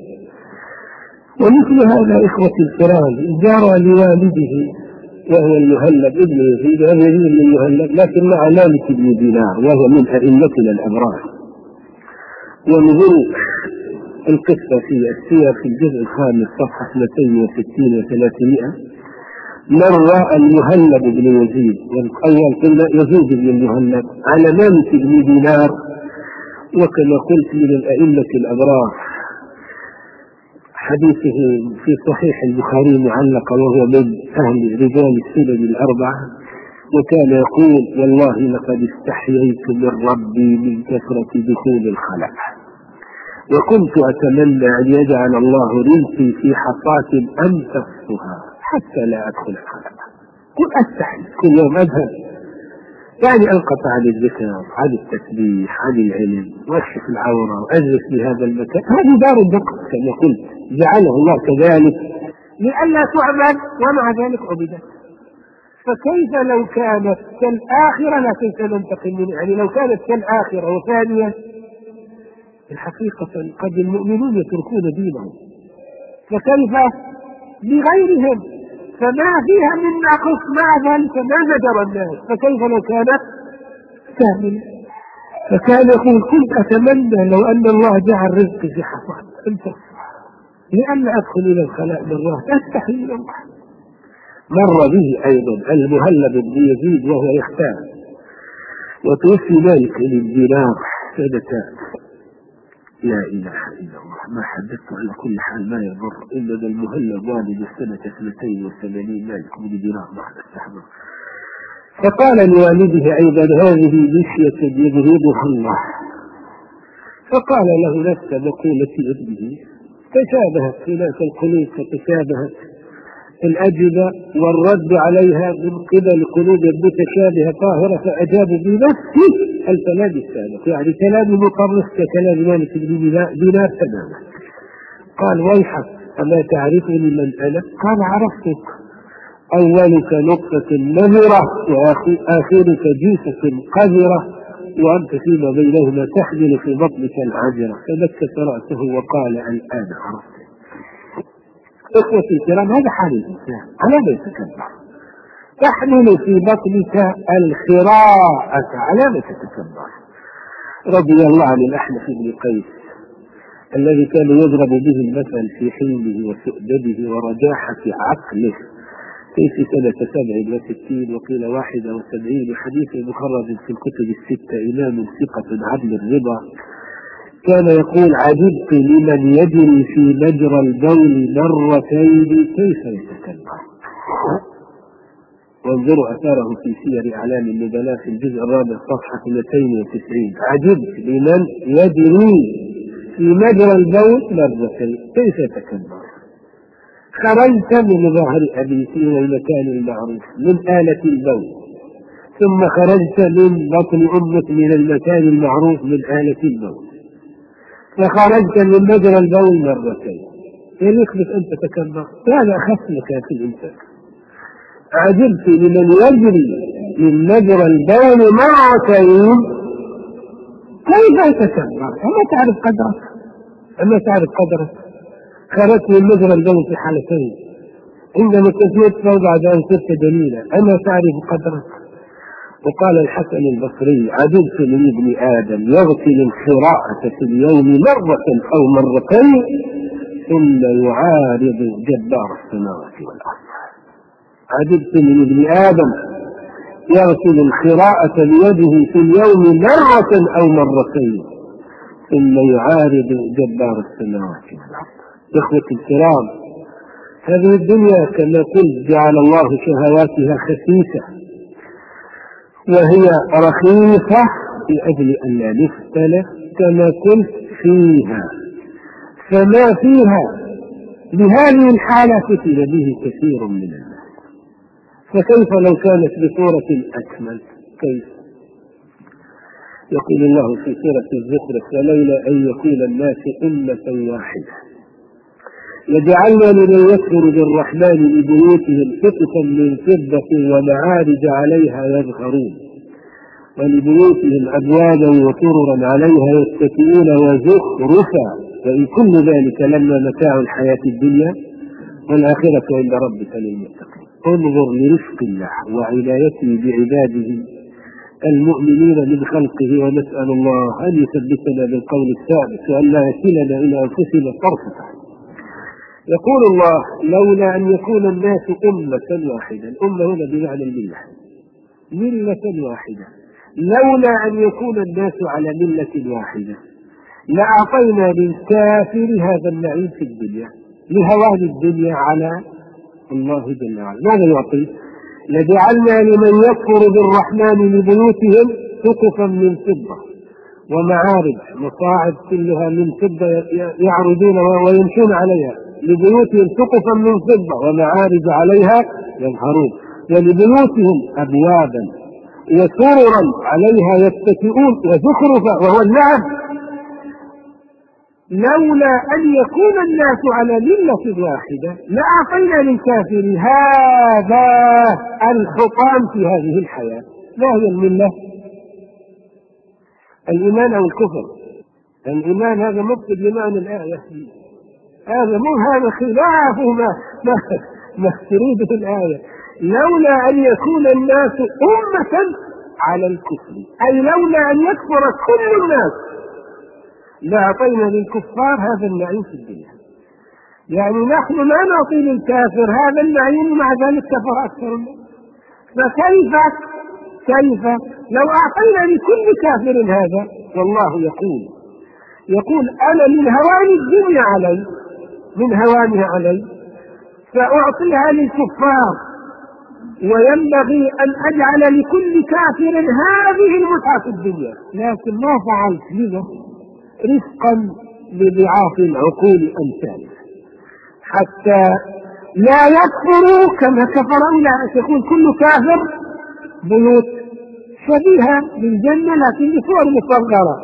ومثل هذا إخوتي الكرام جرى لوالده وهو المهلب ابن يزيد، وهو يزيد بن المهلب لكن مع مالك بن دينار وهو من أئمتنا الأبرار. ونظر القصة في السير في الجزء الخامس صفحة اثنتين وستين وثلاثمائة، مر المهلب بن يزيد، والأول قلنا يزيد بن المهلب على مالك بن دينار، وكما قلت من الأئمة الأبرار، حديثه في صحيح البخاري معلقا وهو من أهل رجال السنن الأربعة، وكان يقول: والله لقد استحييت من ربي من كثرة دخول الخلاء، وكنت أتمنى أن يجعل الله رزقي في حصاة أمتصها حتى لا أدخل الخلاء. كنت أستحي كل يوم أذهب، يعني أنقطع عن الذكر، عن التسبيح، عن العلم، وأكشف العورة وأجلس في هذا المكان. هذه دار الدقة كما قلت، جعله الله كذلك لئلا تعبد ومع ذلك عبدت. فكيف لو كانت كالآخرة، لا كيف ننتقل من يعني لو كانت كالآخرة وثانية، الحقيقة قد المؤمنون يتركون دينهم، فكيف بغيرهم؟ فما فيها من نقص، مع ذلك ما زجر الناس، فكيف لو كانت كاملة؟ فكان يقول: كنت أتمنى لو أن الله جعل رزقي في حصاد أنت لأن أدخل إلى الخلاء مرات، أستحي من الله. مر به أيضا المهلب بن يزيد وهو يختار، وتوفي مالك بن دينار سنتان. لا إله إلا الله، ما حدثت على كل حال ما يضر إلا المهلب والد السنة اثنتين وثمانين مالك بن دينار بعد السحبة. فقال لوالده أيضا: هذه مشية يبغضها الله. فقال له: نفس مقولة ابنه، تشابهت خلاف القلوب فتشابهت الأجوبة والرد عليها من قبل قلوب متشابهة طاهرة، فأجاب بنفس الكلام السابق، يعني كلام مطرف ككلام مالك بن دينار تماما. قال: ويحك، أما تعرفني من أنا؟ قال: عرفتك، أولك نقطة نذرة وآخرك جيفة قذرة، وأنت فيما بينهما تحمل في بطنك العجرة. فبكت رأسه وقال: الآن عرفت. إخوتي الكرام، هذا حال الإنسان على ما يتكبر. تحمل في بطنك الخراءة على ما تتكبر. رضي الله عن الأحنف بن قيس الذي كان يضرب به المثل في حلمه وسؤدده ورجاحة عقله، في سنة سبع وستين وقيل واحدة وسبعين، حديث مخرج في الكتب الستة، إمام ثقة عدل الرضا، كان يقول: عجبت لمن يجري في مجرى البول مرتين كيف يتكبر. وانظروا أثاره في سير أعلام النبلاء في الجزء الرابع صفحة مئتين وتسعين. عجبت لمن يجري في مجرى البول مرتين كيف يتكبر. خرجت من ظهر أبيك إلى المكان المعروف من آلة البول، ثم خرجت من بطن أمك من المكان المعروف من آلة البول، فخرجت من مجرى البول مرتين، يعني يخلف أن تتكبر. هذا أخف مكان في الإنسان. عجبت لمن يجري من مجرى البول مرتين كيف يتكبر. أما تعرف قدرك، أما تعرف قدرك. خرجت من مجرى البول في حالتين، عندما كنت يدفع بعد أن صرت دليلا، أما تعرف قدرك. وقال الحسن البصري: عجبت من ابن آدم يغسل الخراءة في اليوم مرة أو مرتين ثم يعارض جبار السماوات والأرض. عجبت من ابن آدم يغسل الخراءة بيده في اليوم مرة أو مرتين ثم يعارض جبار السماوات والأرض. إخوتي الكرام، هذه الدنيا كما قلت جعل الله شهواتها خسيسة، وهي رخيصة لأجل أن لا نفتن كما قلت فيها، فما فيها بهذه الحالة فتن به كثير من الناس. فكيف لو كانت بصورة أكمل؟ كيف؟ يقول الله في سورة الزخرف: ولولا أن يكون الناس أمة واحدة لجعلنا لمن يكفر بالرحمن لبيوتهم سقفا من فضة ومعارج عليها يظهرون ولبيوتهم أبوابا وسررا عليها يتكئون وزخرفا وإن كل ذلك لما متاع الحياة الدنيا والآخرة عند ربك للمتقين. انظر لرفق الله وعنايته بعباده المؤمنين من خلقه، ونسأل الله أن يثبتنا بالقول الثابت وأن لا يكلنا إلى أنفسنا طرفة. يقول الله: لولا أن يكون الناس أمة واحدة. الأمة هنا بمعنى الملة، ملة واحدة. لولا أن يكون الناس على ملة واحدة لأعطينا للكافر هذا النعيم في الدنيا لهوان الدنيا على الله جل وعلا. ماذا يعطي؟ لجعلنا لمن يكفر بالرحمن لبيوتهم سقفا من فضة ومعارج، مصاعد كلها من فضة يعرضون ويمشون عليها، لبيوتهم سقفا من فضة ومعارج عليها يظهرون، ولبيوتهم أبوابا وسررا عليها يتكئون وزخرفا وهو النعم. لولا أن يكون الناس على ملة واحدة لأعطينا للكافر هذا الحطام في هذه الحياة. ما هي الملة؟ الإيمان أو الكفر؟ الإيمان هذا مقصد بمعنى الآية، هذا مو هذا خلاف ما ما, ما تريده الآية. لولا أن يكون الناس أمة على الكفر، أي لولا أن يكفر كل الناس لأعطينا للكفار هذا النعيم في الدنيا. يعني نحن ما نعطي للكافر هذا النعيم ومع ذلك كفر أكثر الناس. فكيف كيف لو أعطينا لكل كافر هذا؟ والله يقول يقول أنا من هوان الدنيا علي، من هوانها علي سأعطيها للكفار، وينبغي أن أجعل لكل كافر هذه المتعة في الدنيا، لكن ما فعلت لذا رفقا بضعاف العقول أمثاله حتى لا يكفروا كما كفر أولئك. يكون كل كافر بيوت شبيهة بالجنة لكن بصور مصغرة،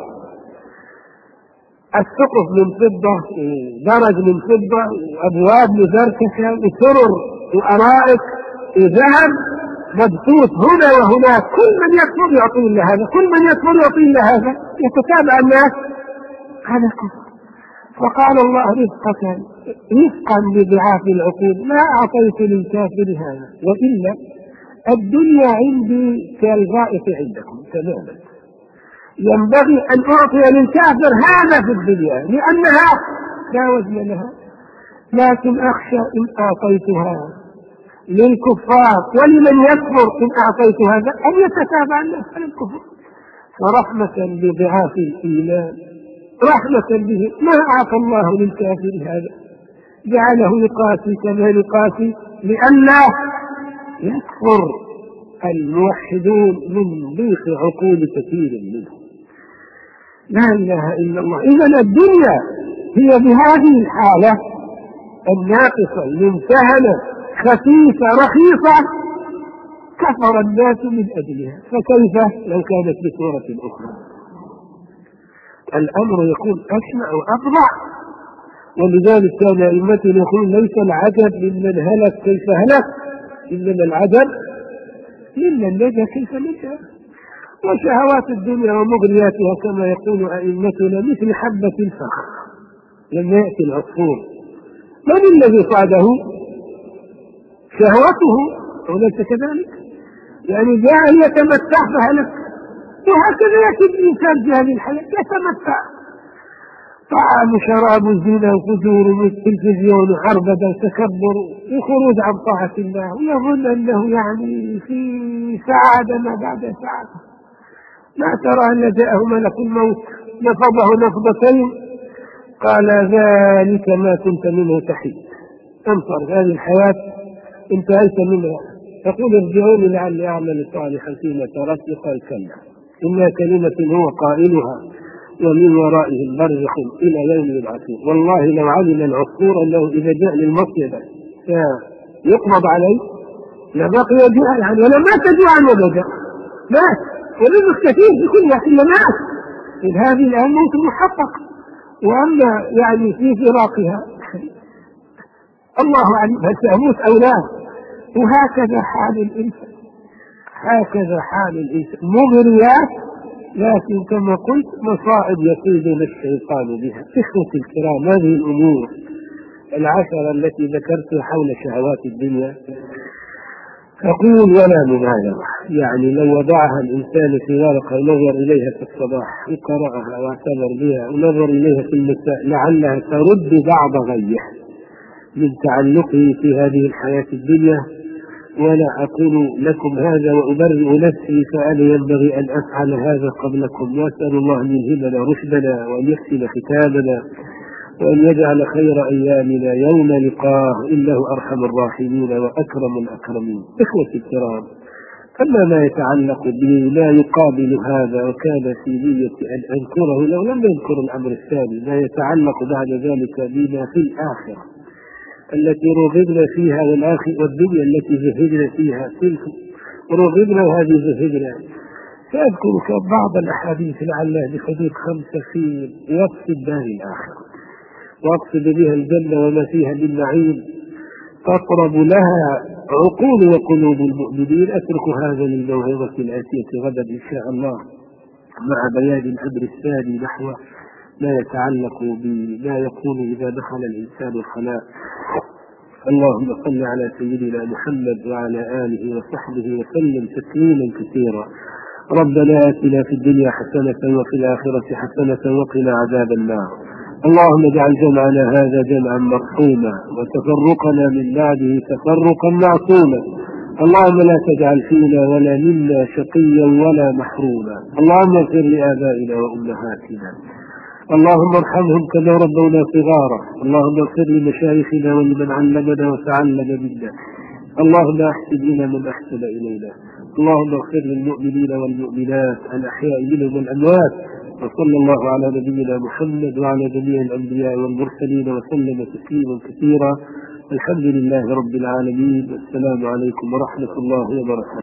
السقف من فضة درج من فضة وأبواب مزركشة وسرر وأرائك وذهب مبثوث هنا وهناك. كل من يكفر يعطي الله هذا، كل من يكفر يعطي الله هذا، يتتابع الناس هذا كفر. فقال الله رفقة رفقا بضعاف العقول ما أعطيت للكافر هذا، وإلا الدنيا عندي كالغائط عندكم تماما. ينبغي أن أعطي للكافر هذا في الدنيا لأنها لا وزن لها، لكن أخشى إن أعطيتها للكفار ولمن يكفر إن أعطيت هذا أن يتتابع الناس على الكفر. فرحمة بضعاف الإيمان، رحمة به ما أعطى الله للكافر هذا، جعله يقاسي كما يقاسي لئلا يكفر الموحدون من ضيق عقول كثير منهم. لا إله إلا الله. إذن الدنيا هي بهذه الحالة الناقصة الممتهنة خفيفة رخيصة كفر الناس من أجلها، فكيف لو كانت بصورة أخرى؟ الأمر يكون أشنع وأفظع. ولذلك كان أئمتنا يقول ليس العجب ممن هلك كيف هلك، إنما العجب ممن نجا كيف نجا. وشهوات الدنيا ومغرياتها كما يقول أئمتنا مثل حبة الفخر لما يأتي العصفور من الذي صعده؟ شهوته، وليس كذلك؟ يعني جاء يتمتع فهلك. وهكذا يأتي الإنسان في هذه الحياة يتمتع، طعام وشراب وزينة وفجور والتلفزيون وعربدة وتكبر وخروج عن طاعة الله، ويظن أنه يعني في سعادة ما بعد سعادة. ما ترى أن جاءه ملك الموت نفضه نفضتين قال ذلك ما كنت منه تحيد، انصر هذه الحياة انتهيت منها، يقول ارجعوني لعلي أعمل صالحا فيما تركت. قال كلا إنها كلمة هو قائلها ومن ورائهم برزخ إلى يوم يبعثون. والله لو علم العصفور أنه إذا جاء للمصيدة سيقبض عليه لبقي جوعا، ولا مات جوعا ولا جاء مات، ورزق كثير في كل لكن مات. إذ هذه الآن موت محقق، وأما يعني في فراقها الله أعلم هل سأموت أو لا. وهكذا حال الإنسان، هكذا حال الإنسان مغريات، لكن كما قلت مصائب يقودنا الشيطان بها. إخوتي الكرام، هذه الأمور العشرة التي ذكرتها حول شهوات الدنيا أقول ولا مبالغة، يعني لو وضعها الإنسان في ورقة ونظر إليها في الصباح وقرأها واعتبر بها ونظر إليها في المساء لعلها ترد بعض غيه من تعلقه في هذه الحياة الدنيا. ولا أقول لكم هذا وأبرئ نفسي، فأنا ينبغي أن أفعل هذا قبلكم، وأسأل الله أن يلهمنا رشدنا وأن يحسن ختامنا وأن يجعل خير أيامنا يوم لقاه إنه أرحم الراحمين وأكرم الأكرمين. إخوتي الكرام، أما ما يتعلق بما يقابل هذا وكان في نية أن أذكره لو لم يذكر الأمر الثاني، ما يتعلق بعد ذلك بما في الآخرة التي رغبنا فيها والدنيا التي زهدنا فيها تلك رغبنا وهذه زهدنا. سأذكر بعض الأحاديث لعلها بحدود خمسة في وصف الدار الآخرة، وأقصد بها الجنة وما فيها من نعيم تطرب لها عقول وقلوب المؤمنين. أترك هذا للموعظة الآتية غدا إن شاء الله مع بيان الأمر الثاني نحو ما يتعلق بما يكون إذا دخل الإنسان الخلاء. اللهم صل على سيدنا محمد وعلى آله وصحبه وسلم تسليما كثيرا. ربنا آتنا في الدنيا حسنة وفي الآخرة حسنة وقنا عذاب النار. اللهم اجعل جمعنا هذا جمعا مرحوما وتفرقنا من بعده تفرقا معصوما. اللهم لا تجعل فينا ولا منا شقيا ولا محروما. اللهم اغفر لآبائنا وأمهاتنا، اللهم ارحمهم كما ربونا صغارا. اللهم اغفر لمشايخنا ولمن علمنا وتعلم منا. اللهم احسن إلى من احسن إلينا. اللهم اغفر للمؤمنين والمؤمنات الأحياء منهم والأموات. وصلى الله على نبينا محمد وعلى جميع الأنبياء والمرسلين وسلم تسليما كثيرا. الحمد لله رب العالمين. السلام عليكم ورحمة الله وبركاته.